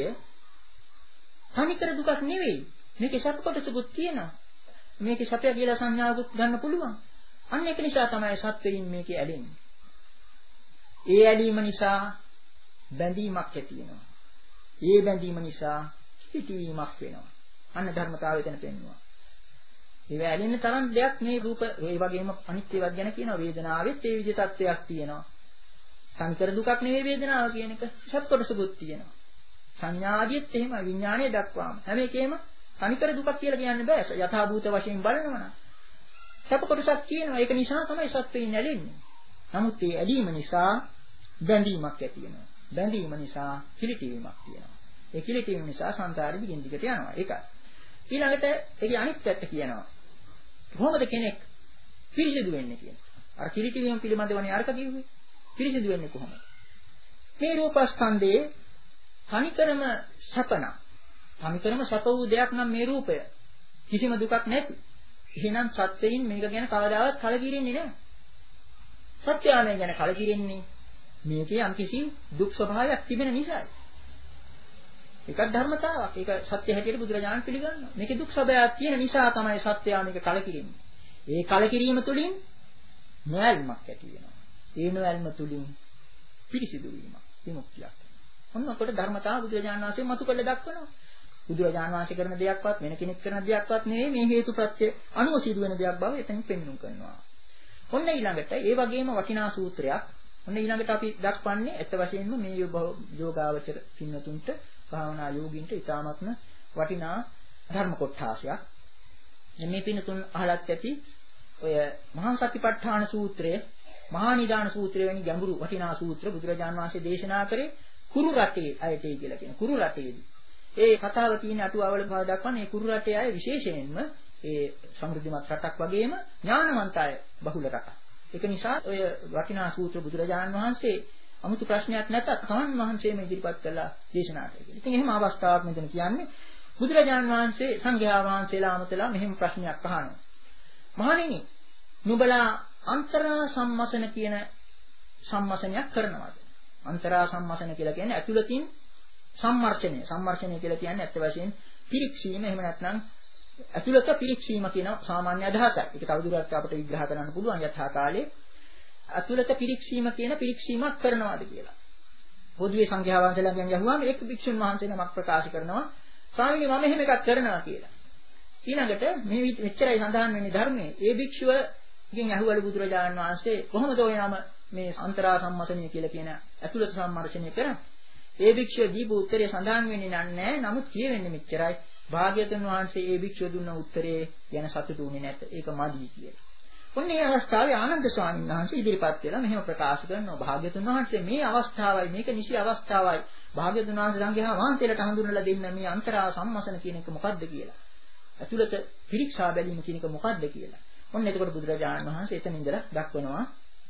[SPEAKER 2] සමිකර දුකක් නෙවෙයි. මේකේ සැප කොටසකුත් තියෙනවා. මේකේ සැපය කියලා සංඥාවකුත් ගන්න පුළුවන්. අන්න ඒක නිසා තමයි සත්‍යයෙන් මේකේ ඇලෙන්නේ. ඒ ඇලීම නිසා බැඳීමක් ඇති වෙනවා. ඒ බැඳීම නිසා පිටිවීමක් වෙනවා. අන්න ධර්මතාවය එතන පෙන්වනවා. ඒ ඇලෙන්න තරම් දෙයක් මේ රූප ඒ වගේම අනිත්‍ය ඒවත් ගැන කියනවා වේදනාවෙත් ඒ විදිහ තත්ත්වයක් තියෙනවා. සංකර දුකක් නෙවෙයි වේදනාව කියන එක සත් කොටසකුත් තියෙනවා. සංඥාදියත් එහෙම විඥානය දක්වාම හැම එකේම සංකර දුකක් කියලා කියන්න බෑ. යථා භූත වශයෙන් බලනවනම් සත් කොටසක් තියෙනවා. ඒක නිසා තමයි සත්වෙින් ඇලෙන්නේ. නමුත් ඒ ඇලීම නිසා බැඳීමක් ඇති වෙනවා. බැඳීම නිසා කිලිටීමක් තියෙනවා. ඒ කිලිටීම නිසා සංසාරෙ දිගින් දිගට යනවා. ඒකයි. ඊළඟට ඒකේ අනිත් පැත්ත කියනවා. කොහොමද කෙනෙක් පිරිසිදු වෙන්නේ කියන්නේ? අර කිලිටීම පිළිබඳවනේ අරක කිව්වේ. පිරිසිදු වෙන්නේ කොහොමද? මේ රූපස්කන්ධයේ තනිකරම සැපන. තනිකරම සැප වූ දෙයක් නම් මේ රූපය. කිසිම දුකක් නැති. එහෙනම් සත්‍යයෙන් මේක ගැන කවදාවත් කලකිරෙන්නේ නැහැ. සත්‍යය ගැන කලකිරෙන්නේ මේකේ යම්කිසි දුක් ස්වභාවයක් තිබෙන නිසායි. ඒකත් ධර්මතාවක්. ඒක සත්‍ය හැටියට බුදුරජාණන් පිළිගන්නවා. මේකේ දුක් ස්වභාවයක් තියෙන නිසා තමයි සත්‍යය මේක කලකිරෙන්නේ. ඒ කලකිරීම තුළින් නොයල්මක් ඇති වෙනවා. ඒ නොයල්ම තුළින් පිරිසිදු වීමක්, විමුක්තියක්. ඔන්නකොට ධර්මතාව බුදුරජාණන් වහන්සේ මතු කළ දක්වනවා. බුදුරජාණන් වහන්සේ කරන දෙයක්වත් වෙන කෙනෙක් කරන දෙයක්වත් නෙවෙයි මේ හේතුප්‍රත්‍ය අනුව සිදු වෙන දෙයක් බව එතනින් පෙන්වුම් කරනවා. ඔන්න ඊළඟට ඒ වගේම වටිනා සූත්‍රයක් ඔන්න ඊළඟට අපි දක්වන්නේ ඇත්ත වශයෙන්ම මේ යෝගාවචර පින්නතුන්ට භාවනා යෝගින්ට ඉතාමත්ම වටිනා ධර්ම කොටාසයක්. මේ පින්නතුන් අහලත් ඇති ඔය මහා සතිපට්ඨාන සූත්‍රය, මහා නිදාන සූත්‍රය වැනි ගැඹුරු වටිනා සූත්‍ර බුදුරජාණන් වහන්සේ දේශනා කරේ කුරු රටේ අයටයි කියලා කියන කුරු රටේදී. ඒ කතාව තියෙන අටුවාවල පහ දක්වන්නේ කුරු රටේ අය විශේෂයෙන්ම ඒ සමෘද්ධිමත් රටක් වගේම ඥානවන්ත අය බහුල රටක්. ඒක නිසා ඔය වටිනා සූත්‍ර බුදුරජාණන් වහන්සේ 아무තු ප්‍රශ්නයක් නැතත් තමන් වහන්සේම ඉදිරිපත් කළා දේශනා කළා. ඉතින් එහෙම අවස්ථාවක් මෙතන කියන්නේ බුදුරජාණන් වහන්සේ සංඝයා වහන්සේලා අමතලා මෙහෙම ප්‍රශ්නයක් අහනවා. මහණෙනි, නුඹලා අන්තරා සම්මසන කියන සම්මසනයක් කරනවාද? අන්තරා සම්මසන කියලා කියන්නේ ඇතුළතින් සම්මර්ෂණය. සම්මර්ෂණය කියලා කියන්නේ ඇත්ත වශයෙන් පිරික්සීම, එහෙම නැත්නම් ඇතුළත පිරික්සීම කියන සාමාන්‍ය අදහසක්. ඒක තවදුරටත් අපිට විග්‍රහ කරන්න පුළුවන් යථා කාලේ. ඇතුළත පිරික්සීම කියන පිරික්සීමක් කරනවාද කියලා. පොදුවේ සංඝයා වහන්සේලාගෙන් අහුවාම එක් භික්ෂුන් වහන්සේ නමක් ප්‍රකාශ කරනවා ස්වාමීනි මම එහෙම එකක් කරනවා කියලා. ඊළඟට මේ මෙච්චරයි සඳහන් වෙන්නේ ධර්මයේ. ඒ භික්ෂුවගෙන් අහුවලු බුදුරජාණන් වහන්සේ කොහොමද ඔය නම මේ අන්තරා සම්මසනීය කියලා කියන ඇතුළත සම්මර්ෂණය කරන්නේ? ඒ භික්ෂුව දීපු උත්තරය සඳහන් වෙන්නේ නැහැ. නමුත් කියවෙන්නේ මෙච්චරයි. භාග්‍යවතුන් වහන්සේ ඒ භික්ෂුව දුන්න උත්තරේ ගැන සතුටු වුණේ නැත. ඒක මදි කියලා. ඔන්න ඒ අවස්ථාවේ ආනන්ද ස්වාමීන් වහන්සේ ඉදිරිපත් වෙලා මෙහෙම ප්‍රකාශ කරනවා භාග්‍යවතුන් වහන්සේ මේ අවස්ථාවයි මේක නිසි අවස්ථාවයි භාග්‍යවතුන් වහන්සේ සංඝයා වහන්සේලාට හඳුන්වලා දෙන්න මේ අන්තරා සම්මසන කියන එක මොකක්ද කියලා. ඇතුළත පිරික්සා බැලීම කියන එක මොකක්ද කියලා. ඔන්න එතකොට බුදුරජාණන් වහන්සේ එතන ඉඳලා දක්වනවා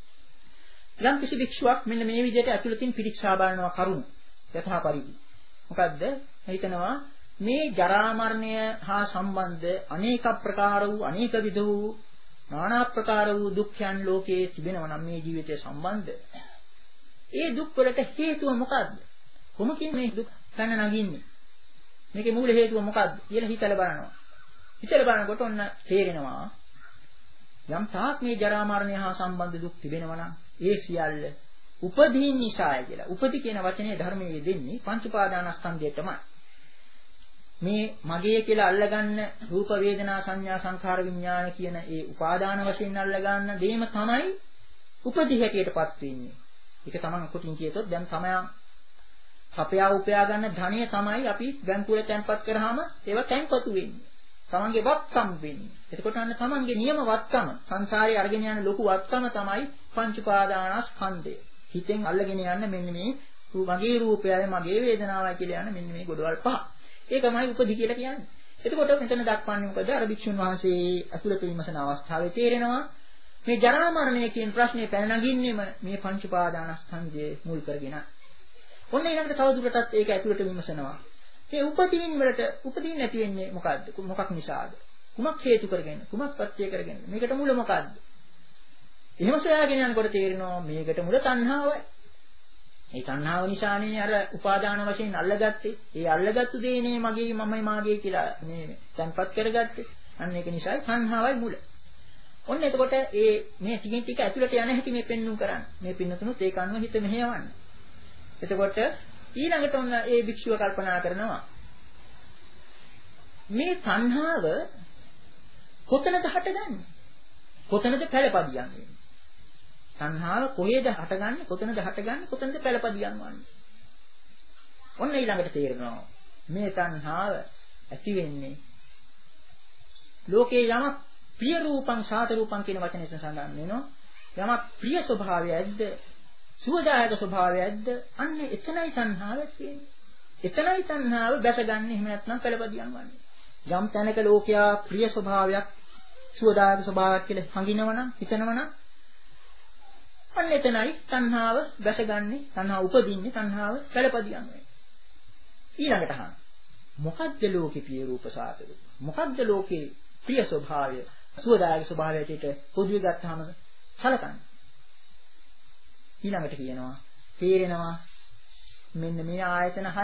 [SPEAKER 2] යම් කිසි භික්ෂුවක් මෙන්න මේ විදිහට ඇතුළතින් පිරික්සා බලනවා කරුණ යථා පරිදි. මොකද්ද? හිතනවා මේ ජරා මරණය හා සම්බන්ධ අනේක ප්‍රකාර වූ අනේක විද වූ নানা ප්‍රකාර වූ දුක්ඛයන් ලෝකයේ තිබෙනවා නම් මේ ජීවිතය සම්බන්ධ. ඒ දුක් වලට හේතුව මොකද්ද? කොමකින් මේ දුක් ගන්න නගින්නේ? මේකේ මූල හේතුව මොකද්ද කියලා හිතලා බලනවා. හිතලා බලනකොට ඔන්න තේරෙනවා යම් තාක් මේ ජරා මරණය හා සම්බන්ධ දුක් තිබෙනවා නම් ඒ සියල්ල උපදීන් නිසාය කියලා. උපදි කියන වචනේ ධර්මයේ දෙන්නේ පංච උපාදානස්කන්ධයටමයි. මේ මගේ කියලා අල්ලගන්න රූප වේදනා සංඥා සංඛාර විඥාන කියන ඒ උපාදාන වශයෙන් අල්ලගන්න දෙයම තමයි උපදි හැටියටපත් වෙන්නේ. ඒක තමයි කොටින් කියතොත් දැන් තමයි අපයා උපයා ගන්න ධනය තමයි අපි බැංකුවේ තැන්පත් කරාම ඒවා තැන්පතු වෙන්නේ. තමන්ගේ වත්කම් වෙන්නේ. එතකොට අන්න තමන්ගේ නියම වත්කම සංසාරේ අරගෙන යන ලොකු වත්කම තමයි පංච උපාදානස්කන්ධය. හිතෙන් අල්ලගෙන යන්න මෙන්න මේ මගේ රූපයයි මගේ වේදනාවයි කියලා යන මෙන්න මේ ගොඩවල් පහ. ඒකමයි උපදි කියලා කියන්නේ. එතකොට මෙතන දක්වන්නේ මොකද? අර භික්ෂුන් වහන්සේ අසුලත විමසන අවස්ථාවේ තේරෙනවා මේ ජරා මරණය කියන ප්‍රශ්නේ පැන නගින්නෙම මේ පංච උපාදානස්කන්ධය මුල් කරගෙන. ඔන්න ඊළඟට තවදුරටත් ඒක ඇතුළට විමසනවා. මේ උපදීන් වලට උපදීන් නැති වෙන්නේ මොකද්ද? මොකක් නිසාද? කුමක් හේතු කරගෙන? කුමක් පත්‍ය කරගෙන? මේකට මුල මොකද්ද? එහෙම සොයාගෙන යනකොට තේරෙනවා මේකට මුල තණ්හාවයි. ඒ තණ්හාව නිසානේ අර උපාදාන වශයෙන් අල්ලගත්තේ. ඒ අල්ලගත්තු දේනේ මගේ මමයි මාගේ කියලා මේ තන්පත් කරගත්තේ. අන්න ඒක නිසායි තණ්හාවයි මුල. ඔන්න එතකොට ඒ මේ ටිකෙන් ටික ඇතුළට යන හැටි මේ පෙන්වුම් කරන්නේ. මේ පින්නතුණුත් ඒක අනුව හිත මෙහෙයවන්න. එතකොට ඊළඟට ඔන්න ඒ භික්ෂුව කල්පනා කරනවා මේ තණ්හාව කොතනද හටගන්නේ? කොතනද පළපදියම් වෙන්නේ? තණ්හාව කොහේද හටගන්නේ? කොතනද හටගන්නේ? කොතනද පළපදියම් වන්නේ? ඔන්න ඊළඟට තේරෙනවා මේ තණ්හාව ඇති වෙන්නේ ලෝකේ යමක් ප්‍රිය රූපං සාත රූපං කියන වචනේ සඳහන් වෙනවා. යමක් ප්‍රිය ස්වභාවයක්ද සුවදායක ස්වභාවයක්ද අන්න එතනයි තණ්හාව තියෙන්නේ. එතනයි තණ්හාව බැසගන්නේ. එහෙම නැත්නම් පළපදියම් වන්නේ. යම් තැනක ලෝකයා ප්‍රිය ස්වභාවයක් සුවදායක ස්වභාවයක් කියලා හංගිනවනම් හිතනවනම් අන්න එතනයි තණ්හාව බැසගන්නේ. තණ්හාව උපදින්නේ. තණ්හාව පළපදියම් වෙන්නේ. ඊළඟට අහන්න. මොකද්ද ලෝකේ ප්‍රිය රූප සාත රූප? මොකද්ද ලෝකේ ප්‍රිය ස්වභාවය සුවදායක ස්වභාවයට පොදුවේ ගත්තාම සලකන්නේ? ඊළඟට කියනවා තේරෙනවා මෙන්න මේ ආයතන හය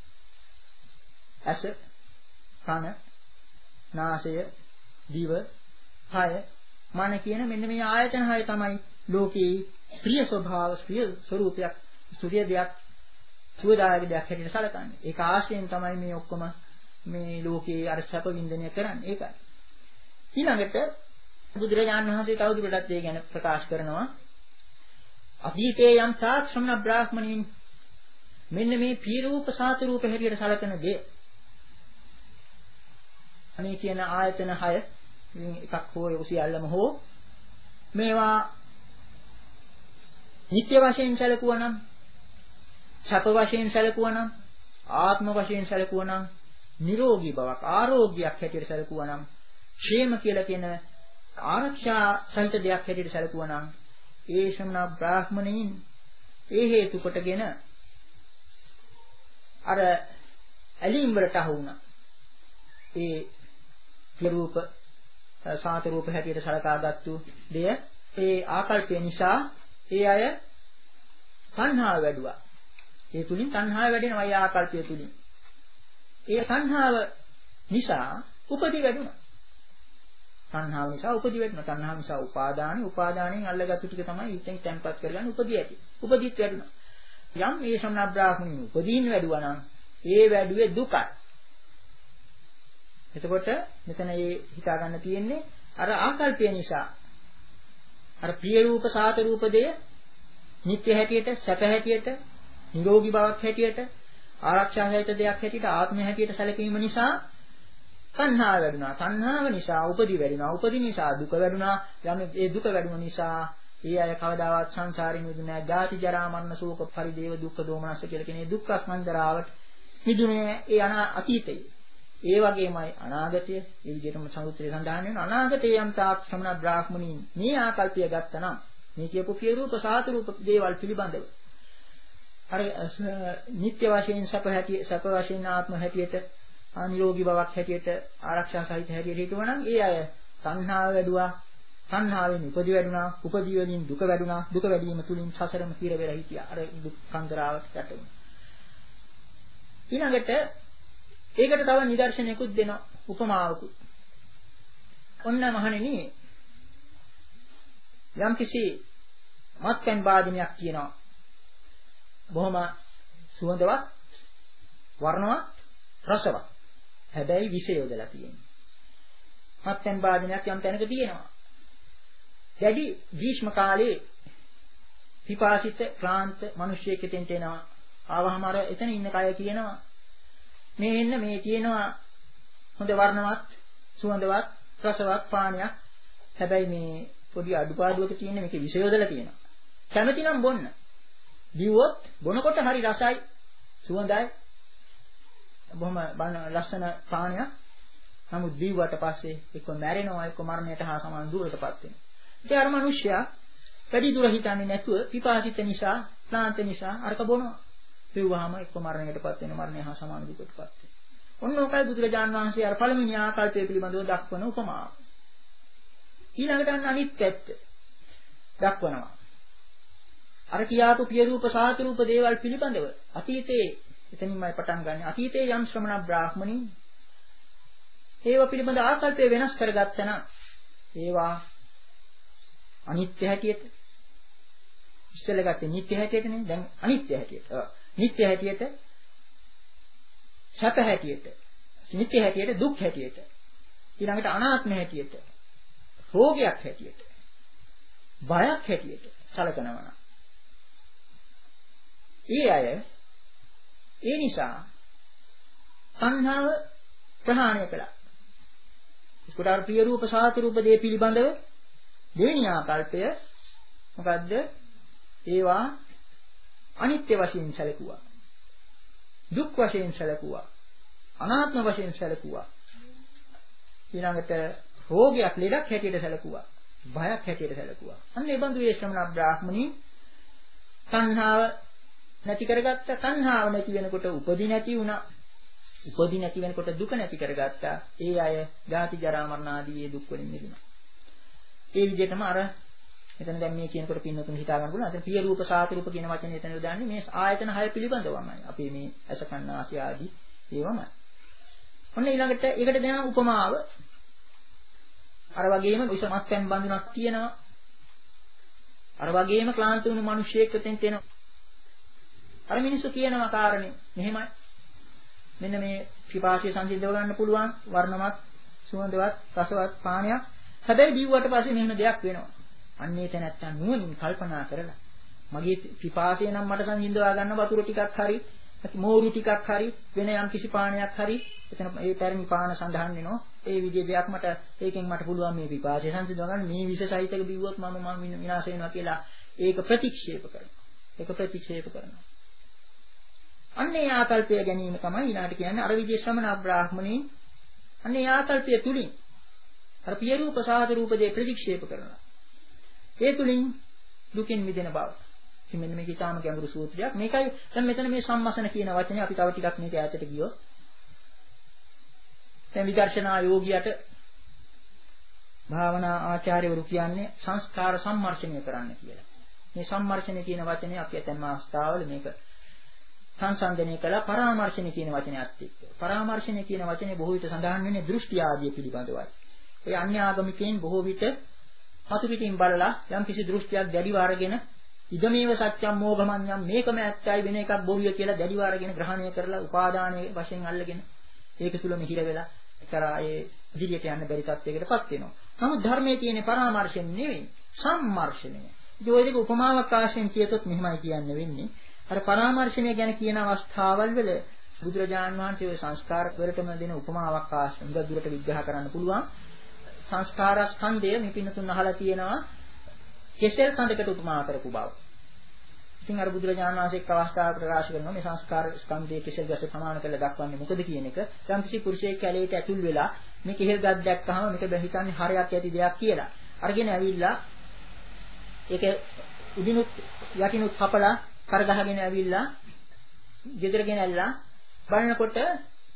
[SPEAKER 2] ඇස කන නාසය දිව කය මන කියන මෙන්න මේ ආයතන හය තමයි ලෝකේ ප්‍රිය ස්වභාව ප්‍රිය ස්වરૂපයක් සුරිය දෙයක් සුවදායක දෙයක් හැටියට සැලකන්නේ. ඒක ආශ්‍රයෙන් තමයි මේ ඔක්කොම මේ ලෝකේ අර සැප වින්දනය කරන්නේ. ඒකයි. ඊළඟට බුදුරජාණන් වහන්සේ තවදුරටත් ඒ ගැන ප්‍රකාශ කරනවා. අතීතයේ යම් තාක් ශ්‍රමණ බ්‍රාහ්මණීන් මෙන්න මේ ප්‍රිය රූප සාත රූප හැටියට සැලකන දේ අනේ කියන ආයතන හය එකක් හෝ ඒ සියල්ලම හෝ මේවා නිත්‍ය වශයෙන් සැලකුවා නම් සැප වශයෙන් සැලකුවා නම් ආත්ම වශයෙන් සැලකුවා නම් නිරෝගී බවක් ආරෝග්‍යයක් හැටියට සැලකුවා නම් ക്ഷേම කියලා කියන ආරක්ෂා සහිත දෙයක් හැටියට සැලකුවා නම් ඒ ශ්‍රමණ බ්‍රාහ්මණයින් ඒ හේතු කොටගෙන අර ඇලීම් වලට අහු වුණා. ඒ රූප සාත රූප හැටියට සලකාගත්තු දෙය ඒ ආකල්පය නිසා ඒ අය තණ්හාව වැඩුවා. ඒ තුලින් තණ්හාව වැඩෙනවා ඒ ආකල්පය තුලින්. ඒ තණ්හාව නිසා උපදි වැඩුණා. තණ්හාව නිසා උපදි වැඩුණා. තණ්හාව නිසා උපාදානෙ උපාදානෙන් අල්ලගත්තු ටික තමයි හිතෙන් තැන්පත් කරගන්න උපදි ඇති. උපදිත් වැඩුණා. යම් මේ ශ්‍රමණ බ්‍රාහ්මණින් උපදීන් වැඩුවා නම් ඒ වැඩුවේ දුකයි. එතකොට මෙතන මේ හිතා ගන්න තියෙන්නේ අර ආකල්පය නිසා අර ප්‍රිය රූප සාත රූප දෙය නිත්‍ය හැටියට සැප හැටියට නිරෝගී බවක් හැටියට ආරක්ෂා සහිත දෙයක් හැටියට ආත්මය හැටියට සැලකීම නිසා තණ්හාව වැඩුණා. තණ්හාව නිසා උපදි වැඩුණා. උපදි නිසා දුක වැඩුණා. යම් ඒ දුක වැඩුණ නිසා ඒ අය කවදාවත් සංසාරේ මිදුනේ නැහැ. ජාති ජරා මරණ ශෝක පරිදේව දුක්ඛ දෝමනස්ස කියලා කියන මේ දුක්ඛ ස්කන්ධරාවට මිදුනේ ඒ අතීතයේ. ඒ වගේමයි අනාගතය. ඒ විදිහටම සමුත්‍රයේ සඳහන් වෙන අනාගතයේ යම් තාක් ශ්‍රමණ බ්‍රාහ්මණීන් මේ ආකල්පය ගත්තනම් මේ කියපු පිය රූප සාත රූප දේවල් පිළිබඳව අර නිත්‍ය වශයෙන් සැප හැටිය සැප වශයෙන් ආත්ම හැටියට නිරෝගී බවක් හැටියට ආරක්ෂා සහිත හැටියට හිටුවනම් ඒ අය තණ්හාව වැඩුවා. තණ්හාවෙන් උපදි වැඩුණා. උපදි වලින් දුක වැඩුණා. දුක වැඩිම තුලින් සසරම පිර වෙලා හිටියා. අර දුක් කන්දරාවට යට වුණා. ඊළඟට ඒකට තව නිදර්ශනයකුත් දෙනවා. උපමාවකුත්. ඔන්න මහණෙනි යම්කිසි මත්පැන් වාදනයක් කියනවා. බොහොම සුවඳවත්, වර්ණවත්, රසවත්. හැබැයි විෂය යොදලා තියෙනවා. මත්පැන් වාදනයක් යම් තැනක තියෙනවා. දැඩි ග්‍රීෂ්ම කාලේ පිපාසිත ක්ලාන්ත මිනිස්සෙක් එතෙන්ට එනවා. ආවහම අර එතන ඉන්න කය කියනවා මේ එන්න මේ තියෙනවා හොඳ වර්ණවත්, සුවඳවත්, රසවත් පානයක්. හැබැයි මේ පොඩි අඩුපාඩුවක තියෙන මේකේ විෂය යොදලා තියෙනවා. කැමති නම් බොන්න. බිව්වොත් බොනකොට හරි රසයි, සුවඳයි. බොහොම ලස්සන පානයක්. නමුත් බිව්වට පස්සේ එක්ක මැරෙනවා, එක්ක මරණයට හා සමාන දුරටපත් වෙනවා. ඉතින් අර මිනිස්සයා වැඩි දුර හිතන්නේ නැතුව පිපාසිත නිසා, ක්ලාන්ත නිසා අරක බොනවා. බිව්වහම එක්ක මරණයටපත් වෙන මරණය හා සමාන දුකටපත් වෙනවා. ඔන්න ඔකයි බුදුරජාන් වහන්සේ අර පළමුණි ආකල්පය පිළිබඳව දක්වන උපමාව. ඊළඟට අනිත් පැත්ත දක්වනවා. අර කියාපු පිය රූප සාත රූප දේවල් පිළිබඳව අතීතයේ එතනින්මයි පටන් ගන්න. අතීතයේ යම් ශ්‍රමණ බ්‍රාහ්මණින් ඒව පිළිබඳ ආකල්පය වෙනස් කරගත්තා නම් ඒවා අනිත්‍ය හැටියට ඉස්සෙල්ලා ගත්තේ නිට්ටය හැටියටනේ. දැන් අනිත්‍ය හැටියට. නිට්ටය හැටියට, සැප හැටියට, නිට්ටය හැටියට, දුක් හැටියට, ඊළඟට අනාත්ම හැටියට, රෝගයක් හැටියට, බයක් හැටියට සැලකනවා. ඒ අය ඒ නිසා සංහාව ප්‍රහාණය කළා. ඒකට ප්‍රිය රූප සාත රූප දේ පිළිබඳව දෙවෙනි ආකල්පය මොකද්ද? ඒවා අනිත්‍ය වශයෙන් සැලකුවා. දුක් වශයෙන් සැලකුවා. අනාත්ම වශයෙන් සැලකුවා. ඊළඟට රෝගයක් ලෙඩක් හැටියට සැලකුවා. බයක් හැටියට සැලකුවා. අන්න ඒ බඳු ඒ ශ්‍රමණ බ්‍රාහ්මණී සංහාව නැති කරගත්ත. සංහාව නැති වෙනකොට උපදි නැති වුණා. උපදි නැති වෙනකොට දුක නැති කරගත්තා. ඒ අය ජාති ජරා මරණ ආදී ඒ දුක් වලින් මිදුණා. ඒ විදිහටම අර එතන දැන් මේ කියනකොට පින්නතුන් හිතා ගන්න පුළුවන්. අතන පිය රූප සාත රූප කියන වචනේ එතන යොදන්නේ මේ ආයතන හය පිළිබඳවමයි. අපි මේ ඇස කන නාසය ආදී ඒවමයි. ඔන්න ඊළඟට ඒකට දෙන උපමාව අර වගේම විසමත් පැන් බඳුනක් තියෙනවා. අර වගේම ක්ලාන්ත වුණු මිනිහෙක් එතෙන්ට එනවා. අර මිනිස්සු කියනවා කාරණේ මෙහෙමයි. මෙන්න මේ පිපාසිය සංසිඳව ගන්න පුළුවන් වර්ණවත්, සුවඳවත්, රසවත් පානයක්. හැබැයි බිව්වට පස්සේ මෙහෙම දෙයක් වෙනවා. අන්නේ තැනැත්තා නුවණින් කල්පනා කරලා මගේ පිපාසය නම් මට සංසිඳවා ගන්න වතුර ටිකක් හරි, මෝරු ටිකක් හරි, වෙන යම් කිසි පානයක් හරි එතන ඒ පැරණි පාන සඳහන් වෙනවා. ඒ විදිහේ දෙයක් මට ඒකෙන් මට පුළුවන් මේ පිපාසය සංසිඳවා ගන්න. මේ විෂ සහිතක බිව්වොත් මම මම විනාශ වෙනවා කියලා ඒක ප්‍රතික්ෂේප කරනවා. ඒක ප්‍රතික්ෂේප කරනවා. අන්නේ ආකල්පය ගැනීම තමයි ඊළාට කියන්නේ අර විදිහේ ශ්‍රමණ බ්‍රාහ්මණී අන්නේ ආකල්පය තුලින් අර පිය රූප සාත රූප දේ ප්‍රතික්ෂේප කරනවා. ඒ තුලින් දුකින් මිදෙන බව. ඉතින් මෙන්න මේක ඊටාම ගැඹුරු සූත්‍රයක්. මේකයි දැන් මෙතන මේ සම්මසන කියන වචනේ අපි තව ටිකක් මේක ඈතට ගියොත් දැන් විදර්ශනා යෝගියට භාවනා ආචාර්යවරු කියන්නේ සංස්කාර සම්මර්ෂණය කරන්න කියලා. මේ සම්මර්ෂණය කියන වචනේ අපි ඇතැම් අවස්ථාවල මේක සංසන්දනය කළා පරාමර්ශණය කියන වචනයත් එක්ක. පරාමර්ශණය කියන වචනේ බොහෝ විට සඳහන් වෙන්නේ දෘෂ්ටි ආදිය පිළිබඳවයි. ඒ අන්‍ය ආගමිකයන් බොහෝ විට හතු පිටින් බලලා යම් කිසි දෘෂ්ටියක් දැඩිව අරගෙන ඉදමේව සත්‍යම් මෝගමඤ්ඤම් මේකම ඇත්තයි වෙන එකක් බොරුය කියලා දැඩිව අරගෙන ග්‍රහණය කරලා උපාදානයේ වශයෙන් අල්ලගෙන ඒක තුලම හිර වෙලා කරා ඒ ඉදිරියට යන්න බැරි තත්යකටපත් වෙනවා. නමුත් ධර්මයේ තියෙන පරාමර්ශණය නෙවෙයි සම්මර්ෂණය. ඒ ඔය දෙක උපමාවක් ආශ්‍රයෙන් කියතොත් මෙහිමයි කියන්න වෙන්නේ. අර පරාමර්ශණය ගැන කියන අවස්ථාවල් වල බුදුරජාන් වහන්සේ ඔය සංස්කාර වලටම දෙන උපමාවක් ආශ්‍රයෙන් දුරට විග්‍රහ කරන්න පුළුවන්. සංස්කාර ස්කන්ධය මේ පින්නතුන් අහලා තියෙනවා කෙසෙල් කඳකට උපමා කරපු බව. ඉතින් අර බුදුරජාණන් වහන්සේ එක් අවස්ථාවක ප්‍රකාශ කරනවා මේ සංස්කාර ස්කන්ධයේ කෙසෙල් ගස ප්‍රමාණ කරලා දක්වන්නේ මොකද කියන එක. යම් කිසි පුරුෂයෙක් කැලේට ඇතුල් වෙලා මේ කෙහෙල් ගස් දැක්කහම මේක බැහිතන්නේ හරයක් ඇති දෙයක් කියලා. අරගෙන ඇවිල්ලා ඒක උඩිනුත් යටිනුත් කපලා කර ගහගෙන ඇවිල්ලා ගෙදර ගෙනල්ලා බලනකොට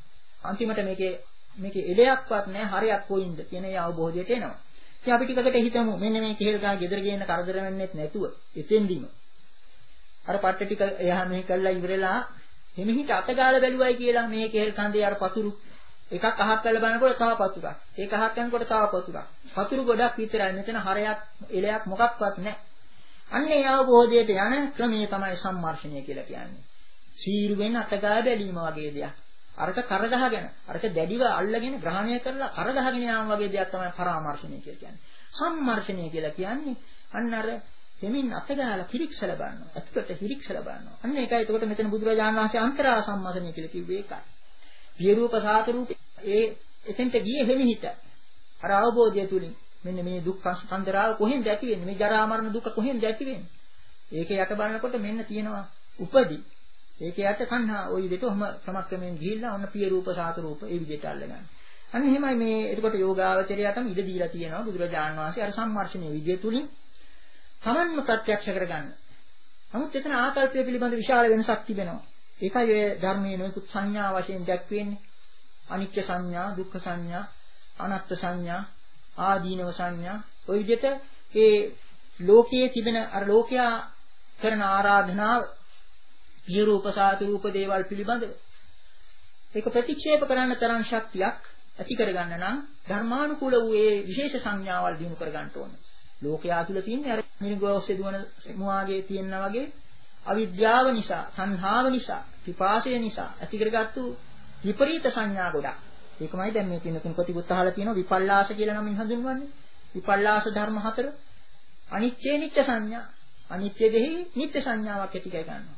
[SPEAKER 2] අන්තිමට මේකේ මේකේ එලයක්වත් නැහැ හරයක් කොයින්ද කියන ඒ අවබෝධයට එනවා. ඉතින් අපි ටිකකට හිතමු මෙන්න මේ කෙහෙල් ගහ ගෙදර ගේන්න කරදර වෙන්නෙත් නැතුව එතෙන්දිම අර පට්ට ටික එහා මෙහි කළා ඉවරලා එමිහිට අතගාලා බැලුවයි කියලා මේ කෙහෙල් කන්දේ අර පතුරු එකක් අහක් කරලා බලනකොට තව පතුරක්. ඒක අහක් යනකොට තව පතුරක්. පතුරු ගොඩක් විතරයි. මෙතන හරයක් එලයක් මොකක්වත් නැහැ. අන්න ඒ අවබෝධයට යන ක්‍රමය තමයි සම්මර්ෂණය කියලා කියන්නේ. සීරුවෙන් අතගා බැලීම වගේ දෙයක්. අරක කරගහගෙන, අරක දැඩිව අල්ලගෙන ග්‍රහණය කරලා කරගහගෙන යාම වගේ දෙයක් තමයි පරාමර්ශණය කියලා කියන්නේ. සම්මර්ෂණය කියලා කියන්නේ අන්න අර දෙමින් අතගාලා පිරික්සලා බලනවා. ඇත්තට පිරික්සලා බලනවා. අන්න ඒකයි එතකොට මෙතන බුදුරජාණන් වහන්සේ අන්තරා සම්මර්ෂණය කියලා කිව්වේ ඒකයි. පිය රූප සාත රූප ඒ එතෙන්ට ගියේ හිමිහිට. අර අවබෝධය තුලින් මෙන්න මේ දුක්ඛ ස්කන්ධරාව කොහෙන්ද ඇති වෙන්නේ? මේ ජරා මරණ දුක කොහෙන්ද ඇති වෙන්නේ? ඒකේ යට බලනකොට මෙන්න තියෙනවා උපදි. ඒකේ යට කන්හා ওই විදිහට ඔහම ක්‍රමක්‍රමයෙන් ගිහිල්ලා ඔන්න පිය රූප සාත රූප ඒ විදිහට අල්ලගන්න. අන්න එහෙමයි මේ එතකොට යෝගාවචරයටම ඉඩ දීලා තියෙනවා බුදුරජාණන් වහන්සේ අර සම්මර්ෂණයේ විදිය තුලින් තමන්ම ප්‍රත්‍යක්ෂ කරගන්න. නමුත් එතන ආකල්පය පිළිබඳ විශාල වෙනසක් තිබෙනවා. ඒකයි ඔය ධර්මයේ නොයෙකුත් සංඥා වශයෙන් දැක්වෙන්නේ. අනිත්‍ය සංඥා, දුක්ඛ සංඥා, අනාත්ම සංඥා, ආදීනව සංඥා. ඔය විදිහට ඒ ලෝකයේ තිබෙන අර ලෝකයා කරන ආරාධනාව පිය රූප සාත රූප දේවල් පිළිබඳව ඒක ප්‍රතික්ෂේප කරන්න තරම් ශක්තියක් ඇති කරගන්න නම් ධර්මානුකූල වූ ඒ විශේෂ සංඥාවල් දිනු කරගන්න ඕනේ. ලෝකයා තුල තියෙන අර මිනිගෝස්සේ දුවන මුවාගේ තියෙනා වගේ අවිද්‍යාව නිසා, සංහාව නිසා, පිපාසය නිසා ඇති කරගත්තු විපරීත සංඥා ගොඩක්. ඒකමයි දැන් මේ පින්නතුන් ප්‍රතිපුත් අහලා තියෙනවා විපල්ලාස කියලා නමින් හඳුන්වන්නේ. විපල්ලාස ධර්ම හතර. අනිත්‍ය නිත්‍ය සංඥා. අනිත්‍ය දෙහි නිත්‍ය සංඥාවක් ඇති කර ගන්නවා.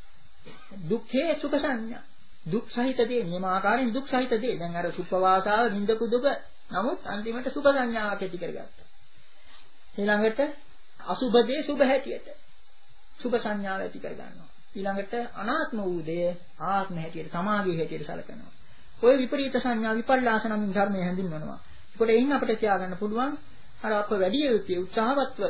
[SPEAKER 2] දුක්ඛේ සුඛ සංඥා. දුක් සහිත දේ නියම ආකාරයෙන් දුක් සහිත දේ. දැන් අර සුඛවාසාව නින්දපු දුක නමුත් අන්තිමට සුඛ සංඥාවක් ඇති කරගත්තා. ඊළඟට අසුභ දේ සුභ හැටියට සුභ සංඥාව ඇති කර ගන්නවා. ඊළඟට අනාත්ම වූ දේ ආත්ම හැටියට සමාගයේ හැටියට සැලකනවා. ඔය විපරීත සංඥා විපල්ලාස නම් ධර්මයේ හැඳින්වනවා. ඒකට එයින් අපිට තියාගන්න පුළුවන් අර අප වැඩි යුත්තේ උත්සාහවත්ව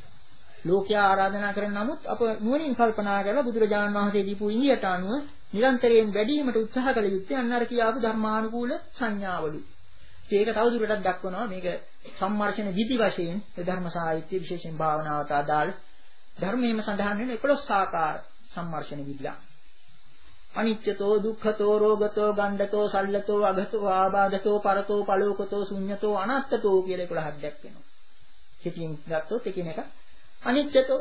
[SPEAKER 2] ලෝකයා ආරාධනා කරන නමුත් අප නුවණින් කල්පනා කරලා බුදුරජාණන් වහන්සේ දීපු ඉංගියට අනුව නිරන්තරයෙන් වැඩිවීමට උත්සාහ කළ යුත්තේ අන්න අර කියාපු ධර්මානුකූල සංඥාවලු. ඒක තවදුරටත් දක්වනවා මේක සම්මර්ෂණ විදි වශයෙන් ධර්ම සාහිත්‍ය විශේෂයෙන් භාවනාවට අදාළ ධර්මයේම සඳහන් වෙන එකොළොස් ආකාර සම්මර්ෂණ විදිලා. අනිත්‍යතෝ දුක්ඛතෝ රෝගතෝ ගණ්ඩතෝ සල්ලතෝ අගතෝ ආබාධතෝ පරතෝ පලෝකතෝ ශුඤ්ඤතෝ අනාත්තතෝ කියලා එකොළහක් දැක්වෙනවා. කෙටියෙන් ගත්තොත් එකිනෙක අනිත්‍යතෝ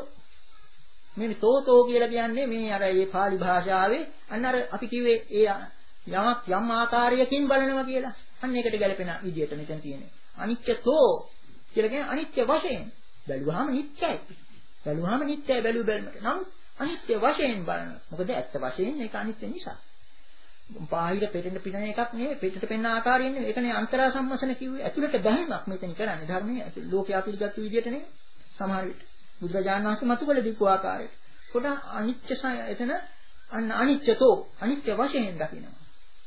[SPEAKER 2] මේ තෝතෝ කියලා කියන්නේ මේ අර මේ pāli භාෂාවේ අන්න අර අපි කිව්වේ ඒ යමක් යම් ආකාරයකින් බලනවා කියලා. අන්න ඒකට ගැලපෙන විදියට මෙතන තියෙන්නේ. අනිත්‍යතෝ කියලා කියන්නේ අනිත්‍ය වශයෙන් බැලුවාම නිත්‍යයි. බැලුවාම නිත්‍යයි බැලු බැලමට. නමුත් අනිත්‍ය වශයෙන් බලන. මොකද ඇත්ත වශයෙන් ඒක අනිත්‍ය නිසා. බාහිර පෙටෙන්න පිටන එකක් නෙවෙයි පිටට පෙන්න ආකාරයෙන් නෙවෙයි. ඒකනේ අන්තරා සම්මසන කිව්වේ. ඇතුළට බැහැමක් මෙතන කරන්නේ. ධර්මයේ ලෝකයා පිළිගත්තු විදියට නෙවෙයි. සමහර විට බුදුරජාණන් වහන්සේ මතු කළ දීපු ආකාරයට. කොට අනිත්‍ය එතන අන්න අනිත්‍යතෝ අනිත්‍ය වශයෙන් දකිනවා.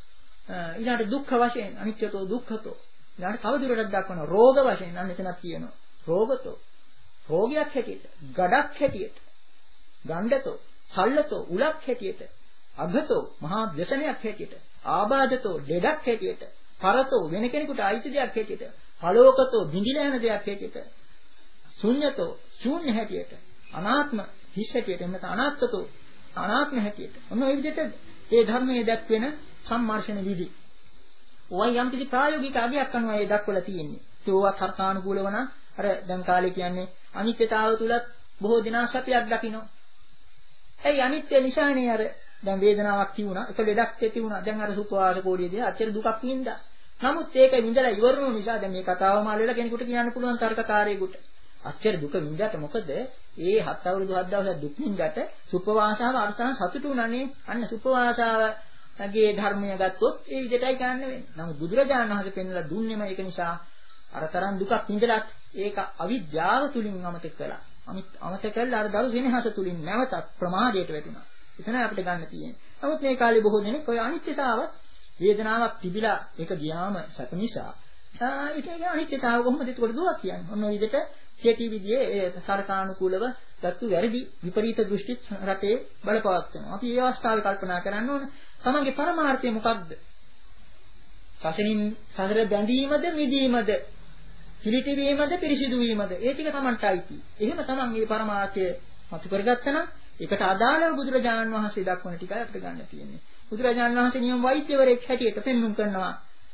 [SPEAKER 2] ඊළඟට දුක්ඛ වශයෙන් අනිත්‍යතෝ දුක්ඛතෝ. ඊළඟට තව දුරටත් දක්වනවා රෝග වශයෙන් අන්න එතනක් කියනවා. රෝගතෝ රෝගයක් හැටියට, ගඩක් හැටියට, ගණ්ඩතෝ, සල්ලතෝ උලක් හැටියට, අගතෝ මහා ව්‍යසනයක් හැටියට, ආබාධතෝ ලෙඩක් හැටියට, පරතෝ වෙන කෙනෙකුට අයිති දෙයක් හැටියට, පලෝකතෝ බිඳිලා යන දෙයක් හැටියට, ශුන්‍යතෝ ශූන්‍ය හැටියට, අනාත්ම හිස් හැටියට, එන්නත අනාත්මතෝ අනාත්ම හැටියට. ඔන්න ඔය විදිහට මේ ධර්මයේ දැක්වෙන සම්මර්ෂණ විදි. ඔය යම් කිසි ප්‍රායෝගික අගයක් අනුව ඒ දක්වලා තියෙන්නේ. ඒවා තර්කානුකූලව නම් අර දැන් කාලේ කියන්නේ අනිත්‍යතාව තුලත් බොහෝ දෙනා සත්‍යයක් දකින්න. ඒ අනිත්‍ය නිසානේ අර දැන් වේදනාවක් තියුණා, ඒක ලෙඩක් තියුණා. දැන් අර සුඛවාස කෝඩියේදී අච්චර දුකක් වින්දා. නමුත් ඒක විඳලා ඉවරණු නිසා දැන් මේ කතාව මාළේලා කෙනෙකුට කියන්න පුළුවන් තර්කකාරයෙකුට. අච්චර දුක විඳාට මොකද ඒ හත් අවුරුදු හත් දවසක් දුක් විඳාට සුඛවාසාව අර්ථයන් සතුටු උනානේ. අන්න සුඛවාසාවගේ ධර්මය ගත්තොත් ඒ විදිහටයි ගන්න වෙන්නේ. නමුත් බුදුරජාණන් වහන්සේ පෙන්වලා දුන්නේම ඒක නිසා අර තරම් දුකක් විඳලත් ඒක අවිද්‍යාව තුලින් අමතක කළා. අමතක කළා අර දරු වෙනහස තුලින් නැවතත් ප්‍රමාදයට වැටුණා. එතන අපිට ගන්න තියෙන්නේ. නමුත් මේ කාලේ බොහෝ දෙනෙක් ඔය අනිත්‍යතාව වේදනාවක් තිබිලා ඒක ගියාම සැප නිසා ඒක අනිත්‍යතාව කොහොමද ඒකට දුවක් කියන්නේ? ඔන්න ඔය විදිහට කෙටි විදිහේ ඒ සරකානුකූලව ගත්තු වැරදි විපරීත දෘෂ්ටි රටේ බලපවත් වෙනවා. අපි මේ අවස්ථාවේ කල්පනා කරන්න ඕන තමන්ගේ පරමාර්ථය මොකක්ද? සසරින් සසර බැඳීමද මිදීමද පිළිටි වීමද පිරිසිදු වීමද ඒ ටික Tamanට අයිති. එහෙම Taman මේ පරමාර්ථය මතු කරගත්තා නම් ඒකට අදාළව බුදුරජාණන් වහන්සේ දක්වන ටිකයි අපිට ගන්න තියෙන්නේ. බුදුරජාණන් වහන්සේ නියම වෛද්‍යවරයෙක් හැටියට පෙන්눔 කරනවා.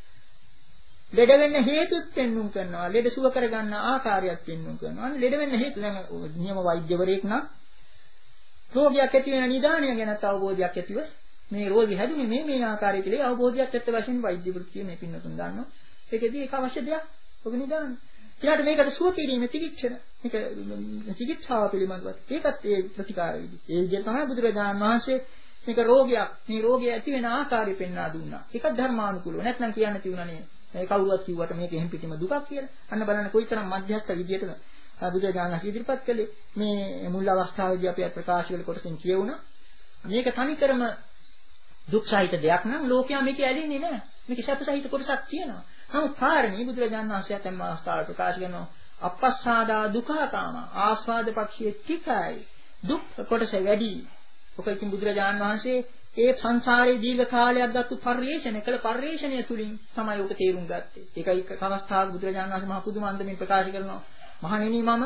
[SPEAKER 2] ලෙඩ වෙන්න හේතුත් පෙන්눔 කරනවා. ලෙඩ සුව කරගන්න ආකාරයක් පෙන්눔 කරනවා. අන්න ලෙඩ වෙන්න හේතු දැන් නියම වෛද්‍යවරයෙක් නම් රෝගියක් ඇති වෙන නිදානය ගැන අවබෝධයක් ඇතිව මේ රෝගී හැදුනේ මේ මේ ආකාරය කියලා අවබෝධයක් ඇත්ත වශයෙන් වෛද්‍ය වෘත්තිය මේ පින්නතුන් දන්නවා. ඒකෙදී ඒක අවශ්‍ය දෙයක්. ඔබ නිදාන. ඊට මේකට සුව කිරීම තිකිච්ඡන. මේක චිකිත්සාව පිළිබඳව. ඒකත් ඒ ප්‍රතිකාර විදි. ඒ විදිහට තමයි බුදුරජාණන් වහන්සේ මේක රෝගයක්. මේ රෝගය ඇති වෙන ආකාරය පෙන්වා දුන්නා. ඒකත් ධර්මානුකූලව. නැත්නම් කියන්න තියුණානේ. මේ කවුරුවත් කිව්වට මේක එහෙම් පිටිම දුකක් කියලා. අන්න බලන්න කොයිතරම් මධ්‍යස්ථ විදියටද බුදුරජාණන් වහන්සේ ඉදිරිපත් කළේ. මේ මුල් අවස්ථාවේදී අපි ප්‍රකාශ කළ කොටසින් කියවුණා. මේක තනිකරම දුක් සහිත දෙයක් නම් ලෝකයා මේක ඇලෙන්නේ නැහැ. මේක සැප සහිත කොටසක් තියෙනවා. නමුත් කාරණේ බුදුරජාණන් වහන්සේ තම අවස්ථාවට ප්‍රකාශ කරනවා අපස්සාදා දුක්ඛාකාම ආස්වාද පක්ෂයේ ටිකයි දුක් කොටස වැඩි. ඔක ඉතින් බුදුරජාණන් වහන්සේ ඒ සංසාරයේ දීර්ඝ කාලයක් ගත්තු පරිශ්‍රණය කළ පරිශ්‍රණය තුලින් තමයි ඔක තේරුම් ගත්තේ. ඒකයි එක් අවස්ථාවක බුදුරජාණන් වහන්සේ මහ පුදුම අන්දමින් ප්‍රකාශ කරනවා මහණෙනි මම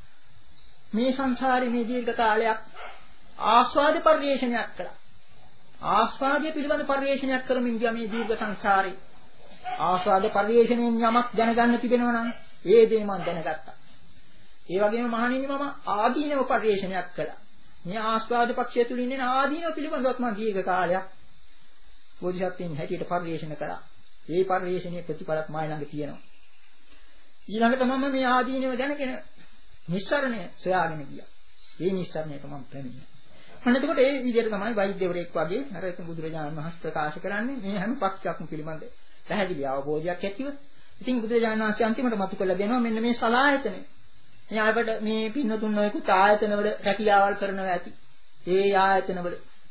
[SPEAKER 2] මේ සංසාරයේ මේ දීර්ඝ කාලයක් ආස්වාද පරිශ්‍රණයක් කළා. ආස්වාදයේ පිළිබඳ පරිශ්‍රණයක් කරමින් ගියා මේ දීර්ඝ සංසාරේ. ආස්වාද පරිශ්‍රණයෙන් යමක් දැනගන්න තිබෙනවා නම් ඒ දේ මම දැනගත්තා. ඒ වගේම මහණෙනි මම ආදීනව පරිශ්‍රණයක් කළා. මේ ආස්වාද පක්ෂය තුලින් එන ආදීනව පිළිබඳවත් මම දීර්ඝ කාලයක් බෝධිසත්වයන් හැටියට පරිශ්‍රණ කළා. ඒ පරිශ්‍රණයේ ප්‍රතිඵලත් මාය ළඟ තියෙනවා. ඊළඟට මම මේ ආදීනව දැනගෙන නිස්සරණය සොයාගෙන ගියා. ඒ නිස්සරණයට මම පැමිණියා. අන්න එතකොට ඒ විදිහට තමයි වෛද්‍යවරයෙක් වගේ අර එතන බුදුරජාණන් වහන්සේ ප්‍රකාශ කරන්නේ මේ හැම පක්ෂයක්ම පිළිබඳ පැහැදිලි අවබෝධයක් ඇතිව. ඉතින් බුදුරජාණන් වහන්සේ අන්තිමට මතු කළ දෙනවා මෙන්න මේ සලායතන. මේ අපිට මේ පින්නතුන් නොයෙකුත් ආයතනවල රැකියාවල් කරනවා ඇති. ඒ ආයතනවල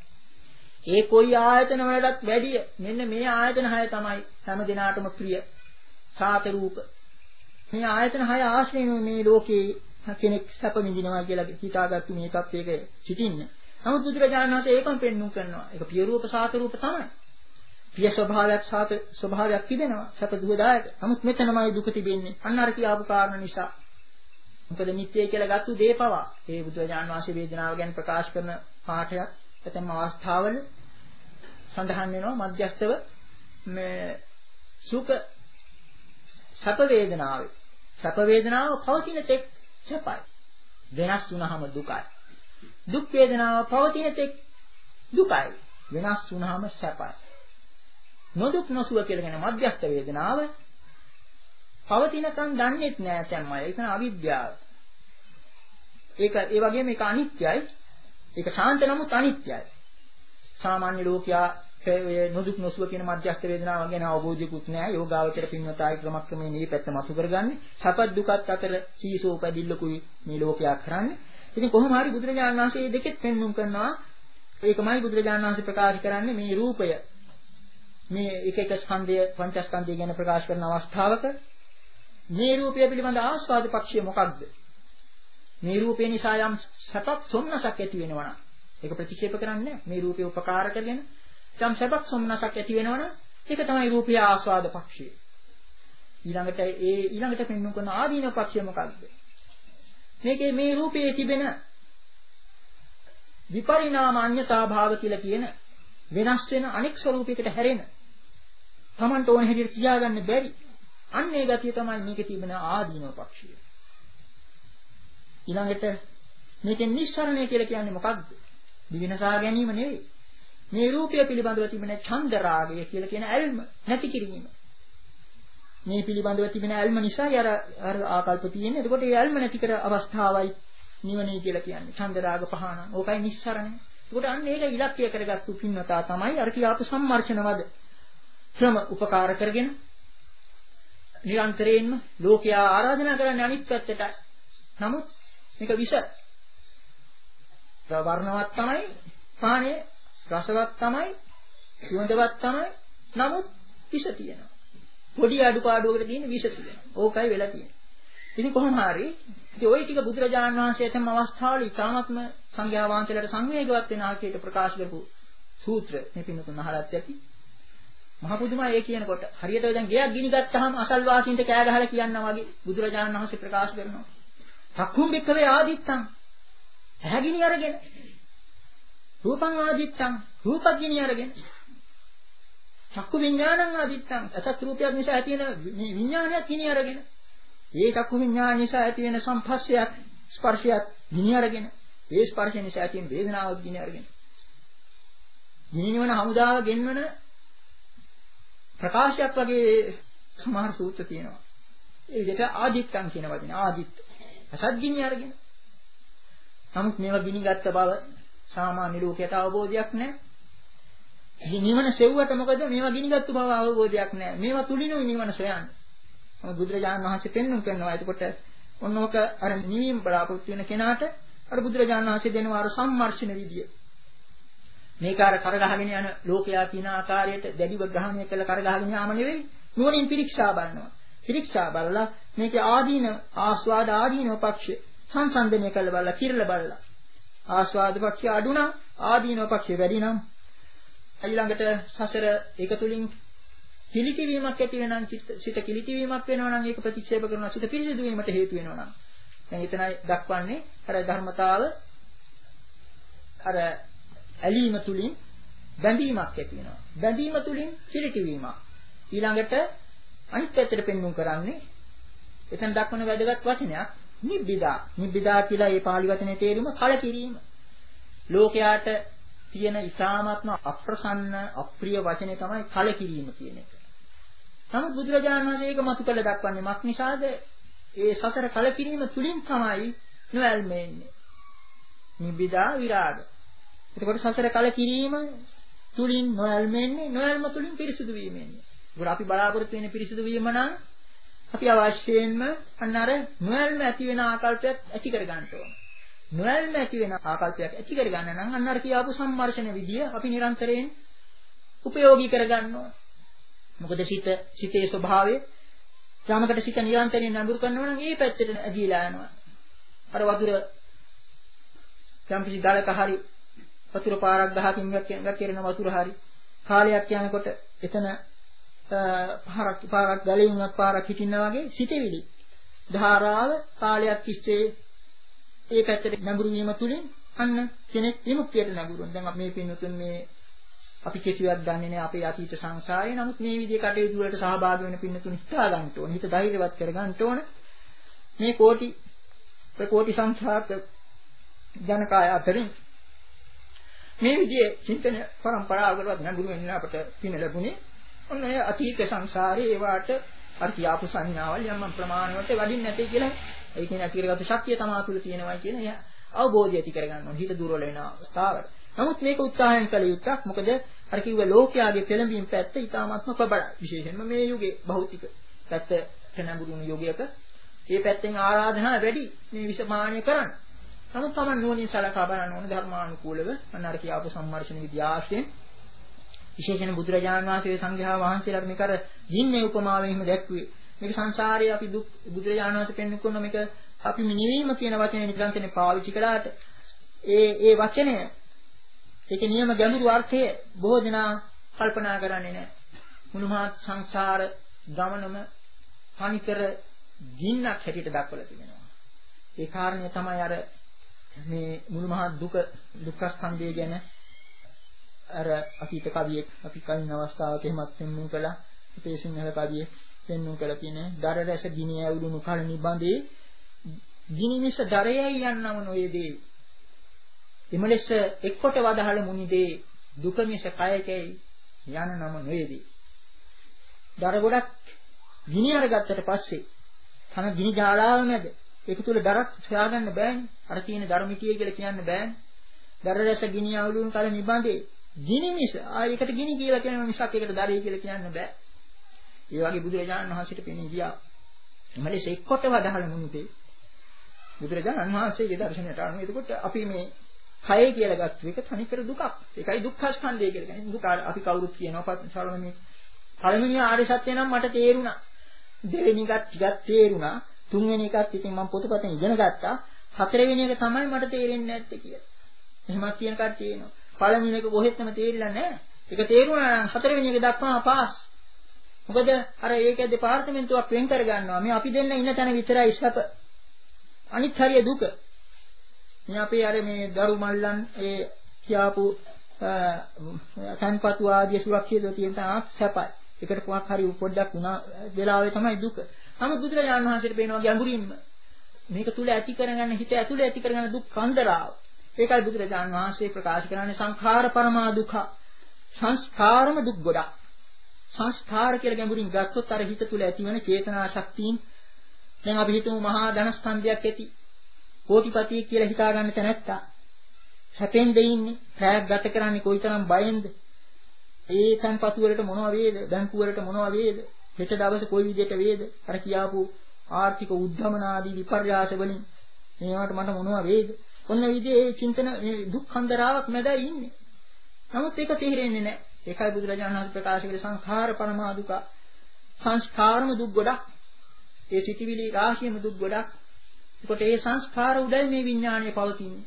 [SPEAKER 2] ඒ කොයි ආයතන වලටත් වැඩිය මෙන්න මේ ආයතන හය තමයි හැම දිනාටම ප්‍රිය. සාත රූප. මේ ආයතන හය ආශ්‍රයෙන් මේ ලෝකේ කෙනෙක් සැප විඳිනවා කියලා හිතාගත්තු මේ තත්වයක සිටින්නේ. නමුත් බුදුරජාණන් වහන්සේ ඒකම පෙන්눔 කරනවා. ඒක පිය රූප සාත රූප තමයි. පිය ස්වභාවයක් සාත ස්වභාවයක් තිබෙනවා. සැප දුකදායක. නමුත් මෙතනමයි දුක තිබෙන්නේ. අන්න අර කියාපු කාරණා නිසා. මොකද නිත්‍යය කියලා ගත්තු දේ පවා ඒ බුදුරජාණන් වහන්සේ වේදනාව ගැන ප්‍රකාශ කරන පාඩයක් ඇතැම් අවස්ථාවල සඳහන් වෙනවා මධ්‍යස්තව මේ සුඛ සැප වේදනාවේ සැප වේදනාව පවතින තෙක් සැපයි. වෙනස් වුණාම දුකයි. දුක් වේදනාව පවතින තෙක් දුකයි. වෙනස් වුණාම සැපයි. නොදුක් නොසුව කියලා කියන මධ්‍යස්ථ වේදනාව පවතිනකන් දන්නේත් නෑ තමයි. ඒක තමයි අවිද්‍යාව. ඒක ඒ වගේම ඒක අනිත්‍යයි. ඒක ශාන්ත නමුත් අනිත්‍යයි. සාමාන්‍ය ලෝකයා නොදුක් නොසුව කියන මධ්‍යස්ථ වේදනාව ගැන අවබෝධයකුත් නෑ. යෝගාවචර පින්වතායි ක්‍රමක්‍රමයෙන් මේ පැත්ත මතු කරගන්නේ. සපත් දුකත් අතර සීසෝ පැදිල්ලකුයි මේ ලෝකයා කරන්නේ. ඉතින් කොහොම හරි බුදුරජාණන් වහන්සේ මේ දෙකෙත් පෙන්눔 කරනවා. ඒකමයි බුදුරජාණන් වහන්සේ ප්‍රකාශ කරන්නේ මේ රූපය මේ එක එක ස්කන්ධය පංචස්කන්ධය ගැන ප්‍රකාශ කරන අවස්ථාවක මේ රූපය පිළිබඳ ආස්වාද පක්ෂය මොකක්ද? මේ රූපේ නිසා යම් සැපක් සොම්නසක් ඇති වෙනවා නම් ඒක ප්‍රතික්ෂේප කරන්නේ නැහැ. මේ රූපේ උපකාර කරගෙන යම් සැපක් සොම්නසක් ඇති වෙනවා නම් ඒක තමයි රූපය ආස්වාද පක්ෂය. ඊළඟට ඒ ඊළඟට පෙන්වන කරන ආදීන පක්ෂය මොකක්ද? මේකේ මේ රූපයේ තිබෙන විපරිණාම අඤ්ඤතා භාව කියලා කියන වෙනස් වෙන අනෙක් ස්වરૂපයකට හැරෙන Tamanට ඕන හැටියට තියාගන්න බැරි අන්න ඒ ගතිය තමයි මේකේ තිබෙන ආදීනව පක්ෂය. ඊළඟට මේකෙන් නිස්සරණය කියලා කියන්නේ මොකක්ද? දිවිනසා ගැනීම නෙවෙයි. මේ රූපය පිළිබඳව තිබෙන ඡන්ද රාගය කියලා කියන ඇල්ම නැති කිරීම. මේ පිළිබඳව තිබෙන ඇල්ම නිසා අර අර ආකල්ප තියෙන්නේ. එතකොට ඒ ඇල්ම නැති කර අවස්ථාවයි නිවනේ කියලා කියන්නේ. ඡන්ද රාග පහන. ඕකයි නිස්සරණය. එතකොට අන්න ඒක ඉලක්කය කරගත්තු පින්වතා තමයි අර කියාපු සම්මර්ෂණවද ක්‍රම උපකාර කරගෙන නිරන්තරයෙන්ම ලෝකයා ආරාධනා කරන්නේ අනිත් පැත්තට. නමුත් මේක විෂ වර්ණවත් තමයි, පානේ රසවත් තමයි, සුවඳවත් තමයි. නමුත් විෂ තියෙනවා. පොඩි අඩුපාඩුවකට තියෙන විෂ තියෙනවා. ඕකයි වෙලා තියෙන්නේ. ඉතින් කොහොම හරි ඉතින් ওই ටික බුදුරජාණන් වහන්සේ තම අවස්ථාවල ඉතාමත්ම සංඝයා වහන්සේලාට සංවේගවත් වෙන ආකාරයට ප්‍රකාශ කරපු සූත්‍ර මේ පින්නතුන් අහලත් ඇති. මහ පුදුමයි ඒ කියනකොට. හරියට දැන් ගෙයක් ගිනි ගත්තාම අසල්වාසීන්ට කෑ ගහලා කියනවා වගේ බුදුරජාණන් වහන්සේ ප්‍රකාශ කරනවා. චක්කුම් බික්කවේ ආදිත්තං. ඇහැ ගිනි අරගෙන. රූපං ආදිත්තං. රූපත් ගිනි අරගෙන. චක්කු විඥානං ආදිත්තං. අසත් රූපයක් නිසා ඇති වෙන මේ විඥානයත් ගිනි අරගෙන. ඒ චක්කු විඥාන නිසා ඇති වෙන සංපස්සයත් ස්පර්ශයත් ගිනි අරගෙන. ඒ ස්පර්ශය නිසා ඇති වෙන වේදනාවත් ගිනි අරගෙන. ගිනි නිවන හමුදාව ගෙන්වන ප්‍රකාශයක් වගේ සමහර සූත්‍ර තියෙනවා. ඒ විදිහට ආදිත්තං කියන වචනේ ආදිත්ත. අසත් ගිනි අරගෙන. නමුත් මේවා ගිනි ගත්ත බව සාමාන්‍ය ලෝකයට අවබෝධයක් නැහැ. නිවන සෙව්වට මොකද මේවා ගිනිගත්තු බව අවබෝධයක් නැහැ. මේවා තුලිනුයි නිවන සොයන්නේ. මොකද බුදුරජාණන් වහන්සේ පෙන්වුම් කරනවා. එතකොට ඔන්නෝක අර නිවීම බලාපොරොත්තු වෙන කෙනාට අර බුදුරජාණන් වහන්සේ දෙනවා අර සම්මර්ෂණ විදිය. මේක අර කරගහගෙන යන ලෝකයා කියන ආකාරයට දැඩිව ග්‍රහණය කළ කරගහගෙන යාම නෙවෙයි. නුවණින් පිරික්සා බලනවා. පිරික්සා බලලා මේකේ ආදීන ආස්වාද ආදීන පක්ෂ සංසන්දනය කළ බලලා කිරලා බලලා ආස්වාද පක්ෂය අඩු නම් ආදීන පක්ෂය වැඩි නම් ඊළඟට සසර ඒක තුලින් කිලිටිවීමක් ඇති වෙනනම් සිත කිලිටිවීමක් වෙනවා නම් ඒක ප්‍රතික්ෂේප කරනවා සිත පිරිසිදු වීමට හේතු වෙනවා නම් දැන් එතනයි දක්වන්නේ අර ධර්මතාව අර ඇලීම තුලින් බැඳීමක් ඇති වෙනවා බැඳීම තුලින් කිලිටිවීමක් ඊළඟට අනිත් පැත්තට පෙන්වුම් කරන්නේ එතන දක්වන වැදගත් වචනයක් නිබ්බිදා නිබ්බිදා කියලා මේ පාළි වචනේ තේරුම කලකිරීම ලෝකයාට තියෙන ඉතාමත්ම අප්‍රසන්න අප්‍රිය වචනේ තමයි කලකිරීම කියන එක. නමුත් බුදුරජාණන් වහන්සේ ඒක මතු කළ දක්වන්නේ මක් නිසාද? ඒ සසර කලකිරීම තුලින් තමයි නොඇල්ම එන්නේ. නිබ්බිදා විරාග. එතකොට සසර කලකිරීම තුලින් නොඇල්ම එන්නේ, නොඇල්ම තුලින් පිරිසුදු වීම එන්නේ. ඒකට අපි බලාපොරොත්තු වෙන පිරිසුදු වීම නම් අපි අවශ්‍යයෙන්ම අන්න අර නොඇල්ම ඇති වෙන ආකල්පයක් ඇති කර ගන්න ඕන. නොඇල්ම ඇති වෙන ආකල්පයක් ඇති කර ගන්න නම් අන්න අර කියාපු සම්මර්ෂණ විදිය අපි නිරන්තරයෙන් උපයෝගී කර ගන්න ඕන. මොකද සිත සිතේ ස්වභාවය යමකට සිත නිරන්තරයෙන් නඹුරු කරනවා නම් ඒ පැත්තට ඇදීලා යනවා. අර වතුර යම් කිසි ගලක හරි වතුර පාරක් ගහකින් වැක්කිරෙන වතුර හරි කාලයක් යනකොට එතන පාරක් පාරක් ගලේ වුණත් පාරක් හිටින්නා වගේ සිතෙවිලි ධාරාව කාලයක් තිස්සේ ඒ පැත්තට නැඹුරු වීම තුලින් අන්න කෙනෙක් විමුක්තියට නැඹුරුන. දැන් අපි මේ පින්නතුන් මේ අපි කිසිවක් දන්නේ නැහැ අපේ අතීත සංසාරේ. නමුත් මේ විදිහේ කටයුතු වලට සහභාගී වෙන පින්නතුන් හිතා ගන්න ඕන. හිත ධෛර්යවත් කර ගන්න ඕන. මේ කෝටි ප්‍රකෝටි සංඛ්‍යාත ජනකාය අතරින් මේ විදිහේ චින්තන පරම්පරාවකට නැඹුරු වෙන්න අපට පින ලැබුණේ. ඔන්න ඒ අතීත සංසාරේ ඒවට අර කියාපු සංඥාවල් යම් ප්‍රමාණයට වඩින් නැtei කියලා ඒ කියන්නේ අතිරගත ශක්තිය තමා තුළ තියෙනවා කියන ඒ අවබෝධය ඇති කරගන්න ඕන. හිත දුර්වල වෙන අවස්ථාවල. නමුත් මේක උත්සාහයෙන් කළ යුත්තක්. මොකද අර කිව්ව ලෝකයාගේ පෙළඹීම් පැත්ත ඊටාත්ම ප්‍රබලයි. විශේෂයෙන්ම මේ යුගයේ භෞතික පැත්තට නැඹුරුණු යුගයක මේ පැත්තෙන් ආරාධනා වැඩි මේ විසමාණය කරන්න. නමුත් Taman නුවණින් සලකා බලන්න ඕන ධර්මානුකූලව අන්න අර කියාපු සම්මර්ෂණ විද්‍යාශ්‍රයෙන් විශේෂයෙන් බුදුරජාණන් වහන්සේ සංඝයා වහන්සේලාට මේක අර ජීන්නේ උපමාවෙන් හිම දැක්ුවේ. මේක සංසාරයේ අපි දුක් බුදුරජාණන් වහන්සේ පෙන්වු කරන මේක අපි නිවීම කියන වචනේ නිරන්තරයෙන් පාවිච්චි කළාට ඒ ඒ වචනය ඒකේ නියම ගැඹුරු අර්ථය බොහෝ දෙනා කල්පනා කරන්නේ නැහැ. මුළුමහත් සංසාර ගමනම තනිකර ගින්නක් හැටියට දක්වලා තිබෙනවා. ඒ කාරණය තමයි අර මේ මුළුමහත් දුක දුක්ඛ ස්කන්ධය ගැන අර අතීත කවියෙක් අපි කලින් අවස්ථාවක එහෙමත් පෙන්වු කළා. අපේ සිංහල කවියේ පෙන්වු කළා කියන්නේ දර රැස ගිනි ඇවුලුණු කල නිබඳේ ගිනි මිස දරයයි යන්නම නොයේදී. එමලෙස එක්කොට වදහල මුනිදේ දුක මිස කයකයි යන නම නොයේදී. දර ගොඩක් ගිනි අරගත්තට පස්සේ තන ගිනි ජාලාව මැද ඒක තුල දරක් හොයාගන්න බෑනේ. අර තියෙන ධර්මිතිය කියලා කියන්න බෑනේ. දර රැස ගිනි ඇවුලුණු කල නිබඳේ ගිනි මිස ආයකට ගිනි කියලා කියනවා මිසක් ඒකට දරේ කියලා කියන්න බෑ. ඒ වගේ බුදුරජාණන් වහන්සේට පෙනී ගියා. එමලෙස එක්කොට වදහල මුනිදේ බුදුරජාණන් වහන්සේගේ දර්ශනයට අනුව එතකොට අපි මේ කය කියලා ගත්ත එක තනිකර දුකක්. ඒකයි දුක්ඛ ස්කන්ධය කියලා කියන්නේ. දුක අපි කවුරුත් කියනවා පළවෙනි පළවෙනි ආර්ය සත්‍ය නම් මට තේරුණා. දෙවෙනි එකත් ටිකක් තේරුණා. තුන්වෙනි එකත් ඉතින් මම පොතපතෙන් ඉගෙන ගත්තා. හතරවෙනි එක තමයි මට තේරෙන්නේ නැත්තේ කියලා. එහෙමත් කියන කට්ටිය එනවා. පළවෙනි එක කොහෙත්ම තේරිලා නැහැ. ඒක තේරුණා නම් හතරවෙනි එක දක්වා පාස්. මොකද අර ඒකේ දෙපාර්තමේන්තුවක් වෙන් කර ගන්නවා. මේ අපි දෙන්න ඉන්න තැන විතරයි සැප. අනිත් හරිය දුක. මේ අපේ අර මේ දරු මල්ලන් ඒ කියාපු සංපතු ආදී සුරක්ෂිතව තියෙන තාක් සැපයි. ඒකට කොහක් හරි පොඩ්ඩක් වුණා වෙලාවේ තමයි දුක. නමුත් බුදුරජාණන් වහන්සේට පේනවා ගැඹුරින්ම මේක තුල ඇති කරගන්න හිත ඇතුලේ ඇති කරගන්න දුක් කන්දරාව. ඒකයි බුදුරජාණන් වහන්සේ ප්‍රකාශ කරන්නේ සංඛාර පරමා දුක්ඛ. සංස්කාරම දුක් ගොඩක්. සංස්කාර කියලා ගැඹුරින් ගත්තොත් අර හිත තුල ඇතිවන චේතනා ශක්තියින් දැන් අපි හිතමු මහා ධනස්කන්ධයක් ඇති කෝටිපතිය කියලා හිතා ගන්න තැනැත්තා සැපෙන් දෙන්නේ ප්‍රායක් ගත කරන්නේ කොයිතරම් බයෙන්ද ඒ සංපතු වලට මොනව වේද බැංකු වලට මොනව වේද හෙට දවසේ කොයි විදිහට වේද අර කියාපු ආර්ථික උද්ධමන ආදී විපර්යාස වලින් මේවට මට මොනව වේද ඔන්න විදිහේ චින්තන මේ දුක් හන්දරාවක් මැදයි ඉන්නේ නමුත් ඒක තේරෙන්නේ නැහැ ඒකයි බුදුරජාණන් වහන්සේ ප්‍රකාශ කළේ සංඛාර පරමා දුක සංස්කාරම දුක් ගොඩක් ඒ සිටිවිලි රාශියම දුක් ගොඩක් ඒකට ඒ සංස්කාර උදයි මේ විඥාණය පවතින්නේ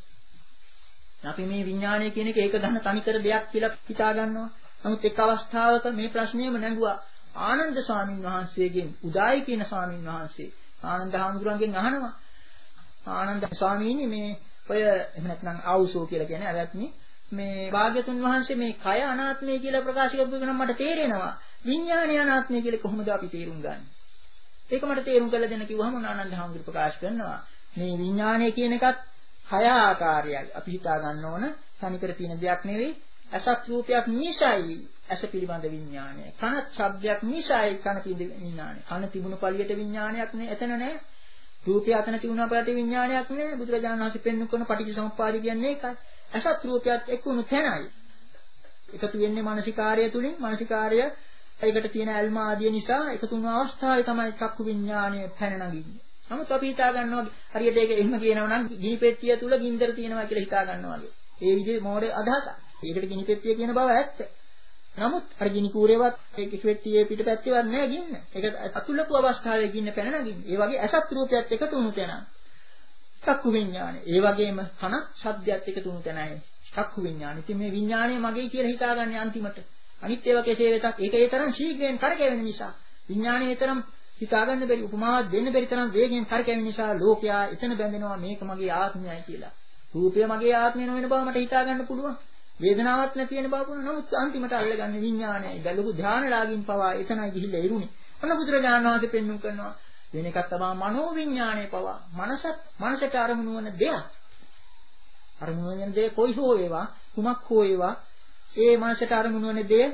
[SPEAKER 2] අපි මේ විඥාණය කියන එක ඒක ධන තනිකර දෙයක් කියලා හිතා ගන්නවා නමුත් එක් අවස්ථාවක මේ ප්‍රශ්නයම නැඟුවා ආනන්ද ස්වාමීන් වහන්සේගෙන් උදායි කියන ස්වාමීන් වහන්සේ ආනන්ද හාමුදුරන්ගෙන් අහනවා ආනන්ද ස්වාමීනි මේ ඔය එහෙම නැත්නම් ආවුසෝ කියලා කියන්නේ අරත්නි මේ භාග්‍යතුන් වහන්සේ මේ කය අනාත්මය කියලා ප්‍රකාශ කරපු එක නම් මට තේරෙනවා විඥානය අනාත්මය කියලා කොහොමද අපි තේරුම් ගන්නේ ඒක මට තේරුම් කරලා දෙන්න කිව්වම ආනන්ද හාමුදුරු ප්‍රකාශ කරනවා මේ විඥානය කියන එකත් හය ආකාරයයි අපි හිතා ගන්න ඕන තනිකර තියෙන දෙයක් නෙවෙයි අසත් රූපයක් නිසයි අස පිළිබඳ විඥානය කන ශබ්දයක් නිසයි කන පිළිබඳ විඥානය කන තිබුණු පළියට විඥානයක් නේ එතන නෑ රූපය අතන තිබුණා පළියට විඥානයක් නේ බුදුරජාණන් වහන්සේ පෙන්වන කරන පටිච්චසමුප්පාදය කියන්නේ ඒකයි අසත් රූපයත් එක්කුණු තැනයි එකතු වෙන්නේ මානසිකාර්ය තුලින් මානසිකාර්ය ඒකට තියෙන ඇල්ම ආදිය නිසා එකතු වුණු අවස්ථාවේ තමයි චක්කු විඥානය පැන නගින්නේ නමුත් අපි හිතා ගන්නවා හරියට ඒක එහෙම කියනවා නම් ගිනි පෙට්ටිය තුල ගින්දර තියෙනවා කියලා හිතා ගන්නවා වගේ. ඒ විදිහේ මොඩේ අදහසක්. ඒකට ගිනි පෙට්ටිය කියන බව ඇත්ත. නමුත් අර ගිනි කූරේවත් ඒ පෙට්ටියේ පිටපැත්තේවත් නෑ ගින්න. ඒක අතුලපු අවස්ථාවේ ගින්න පැන නගින්නේ. ඒ වගේ අසත් රූපයත් එකතු වුණු තැන. චක්කු විඥානය. ඒ වගේම කන ශබ්දයත් එකතු වුණු තැනයි චක්කු විඥානය. ඉතින් මේ විඥානය මගේ කියලා හිතාගන්නේ අන්තිමට. අනිත් ඒවා කෙසේ වෙතත් ඒක ඒ තරම් ශීඝ්‍රයෙන් කරකැවෙන නිසා විඥානයේ තරම් හිතාගන්න බැරි උපමාවක් දෙන්න බැරි තරම් වේගයෙන් කරකැවෙන නිසා ලෝකයා එතන බැඳෙනවා මේක මගේ ආත්මයයි කියලා. රූපය මගේ ආත්මය නොවන බව මට හිතාගන්න පුළුවන්. වේදනාවක් නැති වෙන බව පුළුවන්. නමුත් අන්තිමට අල්ලගන්නේ විඥානයයි. ගලපු ධානලාගින් පවා එතනයි ගිහිල්ලා ඉරුනේ. අන්න බුදුරජාණන් වහන්සේ පෙන්වුම් කරනවා වෙන එකක් තමයි මනෝ විඥානය පවා. මනසත් මනසට අරමුණු වන දෙයක්. අරමුණු වන දේ කොයි හෝ වේවා කුමක් හෝ වේවා ඒ මනසට අරමුණු වන දේ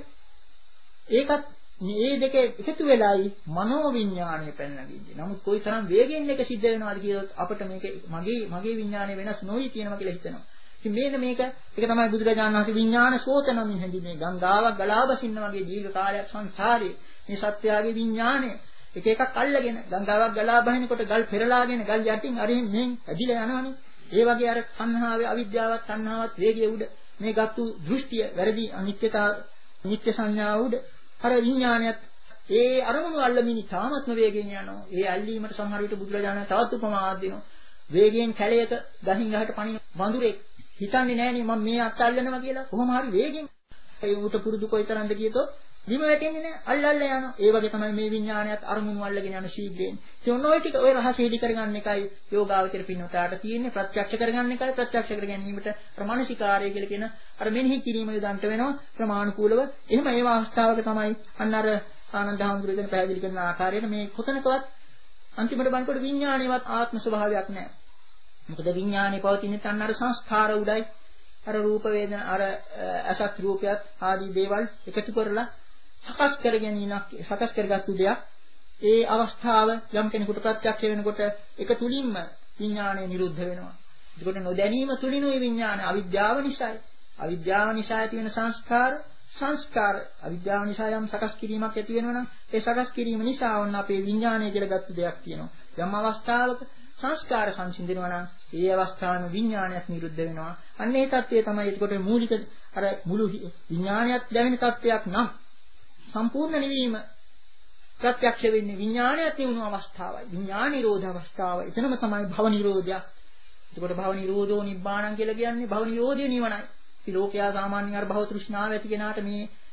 [SPEAKER 2] ඒකත් මේ දෙක එකතු වෙලායි මනෝ විඥාණය පැනනගින්නේ. නමුත් කොයි තරම් වේගෙන් එක සිද්ධ වෙනවද කියලත් අපිට මේක මගේ මගේ විඥාණය වෙනස් නොවි කියනවා කියලා හිතෙනවා. ඉතින් මේක මේක ඒක තමයි බුදුරජාණන් වහන්සේ විඥාන සෝතනමින් හැඳින්වන්නේ. ගංගාවක් ගලා බසින්න වගේ දීර්ඝ කාලයක් සංසාරේ මේ සත්‍යයේ විඥාණය එක එකක් අල්ලගෙන ගංගාවක් ගලා බහිනකොට ගල් පෙරලාගෙන ගල් යටින් අරින් මෙන් ඇදිලා යනවනේ. ඒ වගේ අර සංහාවේ අවිද්‍යාවත් තණ්හාවත් වේගයේ උඩ මේ ගත්තු දෘෂ්ටිය වැරදි අනිත්‍යතා නිත්‍ය සංඥාව උඩ අර විඥානයත් ඒ අරමුණු අල්ලමින් තාමත්ම වේගෙන් යනවා. ඒ ඇල්ලීමට සමහර විට බුදුරජාණන් තවත් උපමාවක් දෙනවා. වේගයෙන් කැලයක ගහින් ගහට පනින වඳුරෙක් හිතන්නේ නෑනේ මම මේ අත් අල්ලනවා කියලා. කොහොම හරි වේගෙන් ඒ උට පුරුදු කොයිතරම්ද කියතොත් බිම වැටෙන්නේ නෑ. අල්ල අල්ල යනවා. ඒ වගේ තමයි මේ විඥානයත් අරමුණු අල්ලගෙන යන ශීඝ්‍රයෙන්. ඒ ඔන්න ඔය ටික ඔය රහස හිලි කරගන්න එකයි යෝගාවචර පින්නතාට තියෙන්නේ. ප්‍රත්‍යක්ෂ කරගන්න එකයි ප්‍රත්‍යක්ෂ කර ගැනීමට ප්‍රමාණිකාරය කියලා කියන අර මෙනෙහි කිරීම යොදන්ට වෙනවා ප්‍රමාණිකූලව. එහෙම ඒ අවස්ථාවක තමයි අන්න අර ආනන්ද හාමුදුරුවෝ දෙන පැහැදිලි කරන ආකාරයට මේ කොතනකවත් අන්තිමට බලනකොට විඥානේවත් ආත්ම ස්වභාවයක් නෑ. මොකද විඥානේ පවතින තන්න අර සංස්කාර උඩයි අර රූප වේදනා අර අසත් රූපයත් ආදී දේවල් එකතු කරලා සකස් කර ගැනීමක් සකස් කරගත්තු දෙයක්. ඒ අවස්ථාව යම් කෙනෙකුට ප්‍රත්‍යක්ෂ වෙනකොට ඒක තුලින්ම විඥානය නිරුද්ධ වෙනවා. ඒකට නොදැනීම තුලිනුයි විඥාන අවිද්‍යාව නිසායි. අවිද්‍යාව නිසා ඇති වෙන සංස්කාර සංස්කාර අවිද්‍යාව නිසා යම් සකස් කිරීමක් ඇති වෙනවා නම් ඒ සකස් කිරීම නිසා වුණ අපේ විඥානය කියලා ගත්ත දෙයක් තියෙනවා. යම් අවස්ථාවක සංස්කාර සංසිඳනවා නම් ඒ අවස්ථාවෙම විඥානයත් නිරුද්ධ වෙනවා. අන්න ඒ தත්ත්වය තමයි ඒකට මූලික අර මුළු විඥානයත් දැවෙන தත්ත්වයක් නම් සම්පූර්ණ නිවීම ප්‍රත්‍යක්ෂ වෙන්නේ විඥානයත් නිවුණු අවස්ථාවයි. විඥාන නිරෝධ අවස්ථාව. එතනම තමයි භව නිරෝධය. එතකොට භව නිරෝධෝ නිබ්බාණං කියලා කියන්නේ භව නිරෝධය නිවනයි. ඉතින් ලෝකයා සාමාන්‍යයෙන් අර භව තෘෂ්ණාව ඇති කෙනාට මේ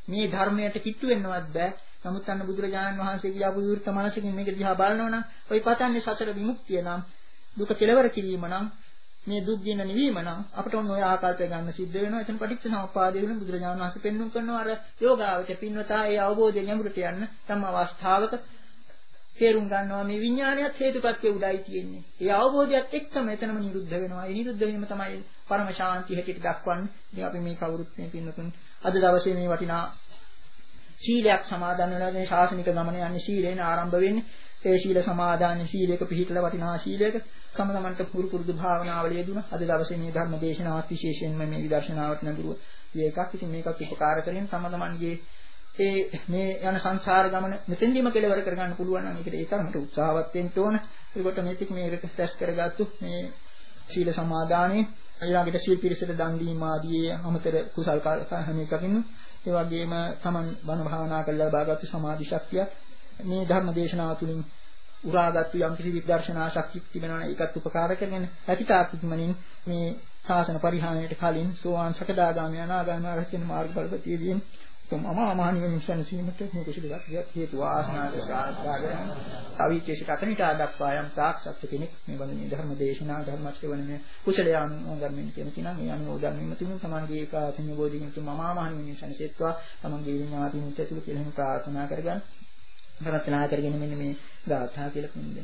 [SPEAKER 2] මේ ධර්මයට කිට්ටු වෙන්නවත් බෑ. නමුත් අන්න බුදුරජාණන් වහන්සේ කියාපු විවෘත මනසකින් මේක දිහා බලනවා නම් ඔය පතන්නේ සතර විමුක්තිය නම් දුක කෙලවර කිරීම නම් මේ දුක් දින නිවීම නම් අපට ඔන්න ඔය ආකල්පය ගන්න සිද්ධ වෙනවා. එතන පටිච්චසමුප්පාදයේ වෙන බුදුරජාණන් වහන්සේ පෙන්වුම් කරනවා අර යෝගාවචර පින්වතා ඒ අවබෝධයෙන් යමුරට යන්න තම අවස්ථාවක තේරුම් ගන්නවා මේ විඥානයත් හේතුපත්‍ය උඩයි තියෙන්නේ. ඒ අවබෝධයත් එක්කම එතනම නිරුද්ධ වෙනවා. ඒ නිරුද්ධ වීම තමයි පරම ශාන්තිය හැටියට දක්වන්නේ. ඉතින් අපි මේ කවුරුත් මේ පින්නතුන් අද දවසේ මේ වටිනා සීලයක් සමාදන් වෙනවා. මේ ශාසනික ගමන යන්නේ සීලෙන් ආරම්භ වෙන්නේ. ඒ සීල සමාදාන සීලයක පිළිහිටලා වටිනා සීලයක තම තමන්ට පුරු පුරුදු භාවනාවල යෙදුණා. අද දවසේ මේ ධර්ම දේශනාවත් විශේෂයෙන්ම මේ විදර්ශනාවට නඟුරුව මේකක්. ඉතින් මේකත් උපකාර කරගෙන තම තමන්ගේ ඒ මේ යන සංසාර ගමන මෙතෙන්දීම කෙලවර කරගන්න පුළුවන් නම් ඒකට ඒ තරමට උත්සාහවත් වෙන්න ඕන. ඒකට මේක මේකට ටෙස්ට් කරගත්තු මේ සීල සමාදානයේ ඊළඟට සීල් පිරිසට දන් දීම ආදී අමතර කුසල් හැම එකකින් ඒ වගේම තමන් බණ භාවනා කරලා ලබාගත්තු සමාධි ශක්තිය මේ ධර්ම දේශනාව තුළින් උරාගත්තු යම් කිසි විදර්ශනා ශක්තියක් තිබෙනවා නම් ඒකත් උපකාර කරගෙන ඇතිතාක්මනින් මේ ශාසන පරිහානියට කලින් සෝවාන් සකදාගාමී අනාගාමී ආරහත් කියන මාර්ගඵලපතියදී තුම අමාමහා නිවන සැනසීමට මේ කුසලයක් හේතු වාසනාවට සාධාරණ අවිචේෂ කතනිකා දක්වා යම් තාක්ෂත් කෙනෙක් මේ වගේ ධර්ම දේශනා ධර්ම ශ්‍රවණය කුසලයන් ධර්මයෙන් කියන කිනම් ඒ අනුමෝදන් වීම තුලින් තමන්ගේ ඒකාත්ම බෝධියෙන් තුම අමාමහා නිවන සැනසෙත්වා තමන්ගේ විඤ්ඤාතිනිත් ඇතුළු කියලා ප්‍රාර්ථනා කරගන්න ප්‍රාර්ථනා කරගෙන මෙන්න මේ ගාථා කියලා පුණ්‍යෙන්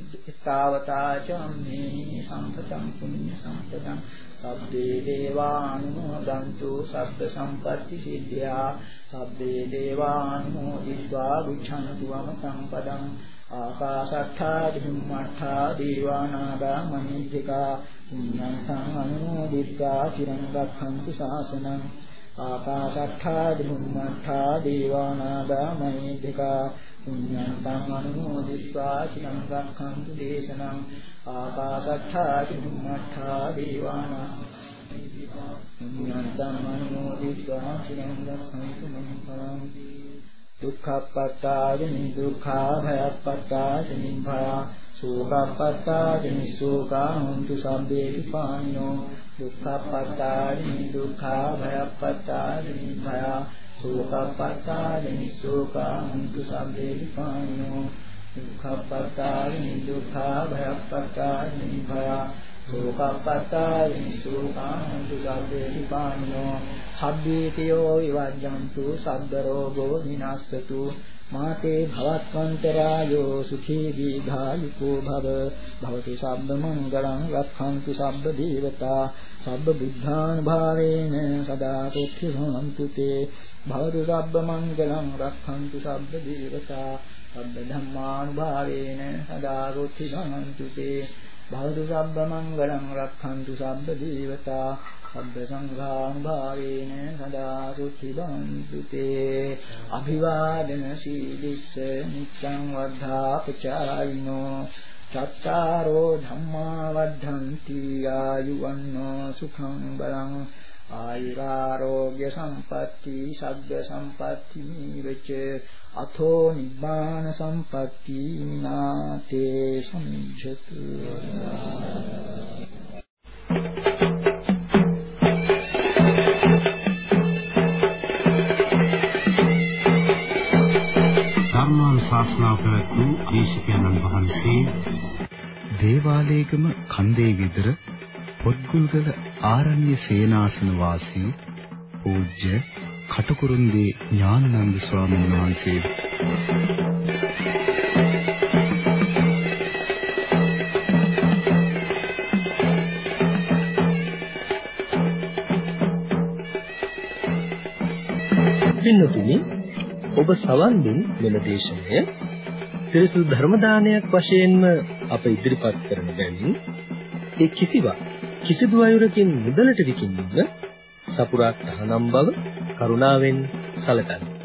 [SPEAKER 2] ඊතාවතාචම්මේ සම්පතං පුඤ්ඤ සම්පතං සබ්බේ දේවානුමෝදන්තු සබ්බ සම්පatti සිද්ධා සබ්බේ දේවානුමෝදිत्वा ගුච්ඡන්තු අමතං පදං ආකාශට්ඨා ධම්මට්ඨා දීවානාගා මහිද්దికා පුඤ්ඤන්තං අනුමෝදිत्वा චිරං රක්ඛන්තු ශාසනං ආකාශට්ඨා ධම්මට්ඨා දීවානාගා මහිද්దికා පුඤ්ඤන්තං අනුමෝදිत्वा චිරං රක්ඛන්තු දේශනං ආකාශට්ඨා චුම්මට්ඨා දීවානා පුඤ්ඤන්තං අනුමෝදිत्वा චිරං රක්ඛන්තු මං පරං දුක්ඛප්පත්තාජනි දුක්ඛා භයප්පත්තාජනි භය සෝකප්පත්තාජනි සෝකා හොන්තු සම්බේ විපානිනෝ දුක්ඛප්පත්තාජනි දුක්ඛා භයප්පත්තාජනි භය සෝකප්පත්තාජනි සෝකා හොන්තු සම්බේ විපානිනෝ දුක්ඛප්පත්තාජනි දුක්ඛා භයප්පත්තාජනි භය සෝකප්පත්තාජනි සෝකා හොන්තු සම්බේ විපානිනෝ සබ්බේතයෝ විවජ්ජන්තු සබ්බ රෝගෝ විනාශතු මාතේ භවත්වන්තරායෝ සුඛී දීඝායුකෝ භව භවතු සබ්බ මංගලං රක්ඛන්තු සබ්බ දේවතා සබ්බ බුද්ධානුභාවේන සදා තොක්ඛි හොන්තු තේ භවතු සබ්බ මංගලං රක්ඛන්තු සබ්බ දේවතා සබ්බ ධම්මානුභාවේන සදා තොක්ඛි හොන්තු තේ භවතු සබ්බ මංගලං රක්ඛන්තු සබ්බ දේවතා සබ්බ සංඝානුභාවේන සදා සුඛි බන්තු තේ අභිවාදන සීලිස්ස නිච්ඡං වද්ධා පචායිනෝ චත්තාරෝ ධම්මා වද්ධන්ති ආයුවන්නෝ සුඛං බලං ආයුරාෝග්‍ය සම්පatti සග්ග සම්පatti නිවච අතෝ නිබ්බාන සම්පatti නාතේ සම්ජතු
[SPEAKER 3] ශාස්ත්‍රාව පැවැත්වූ දේශකයන්න් වහන්සේ
[SPEAKER 1] දේවාලේගම කන්දේ විතර පොත්ගුල්ගල ආරණ්‍ය සේනාසන වාසී පූජ්‍ය කටුකුරුන්දී ඥානানন্দ ස්වාමීන් වහන්සේ
[SPEAKER 4] පින්නතුනි ඔබ සවන් දුන් මෙම දේශනය පිරිසුදු ධර්ම දානයක් වශයෙන්ම අප ඉදිරිපත් කරන බැවින් ඒ කිසිවක් කිසිදු අයුරකින් මුදලට විකිණීම සපුරා තහනම් බව කරුණාවෙන් සැලකන්න.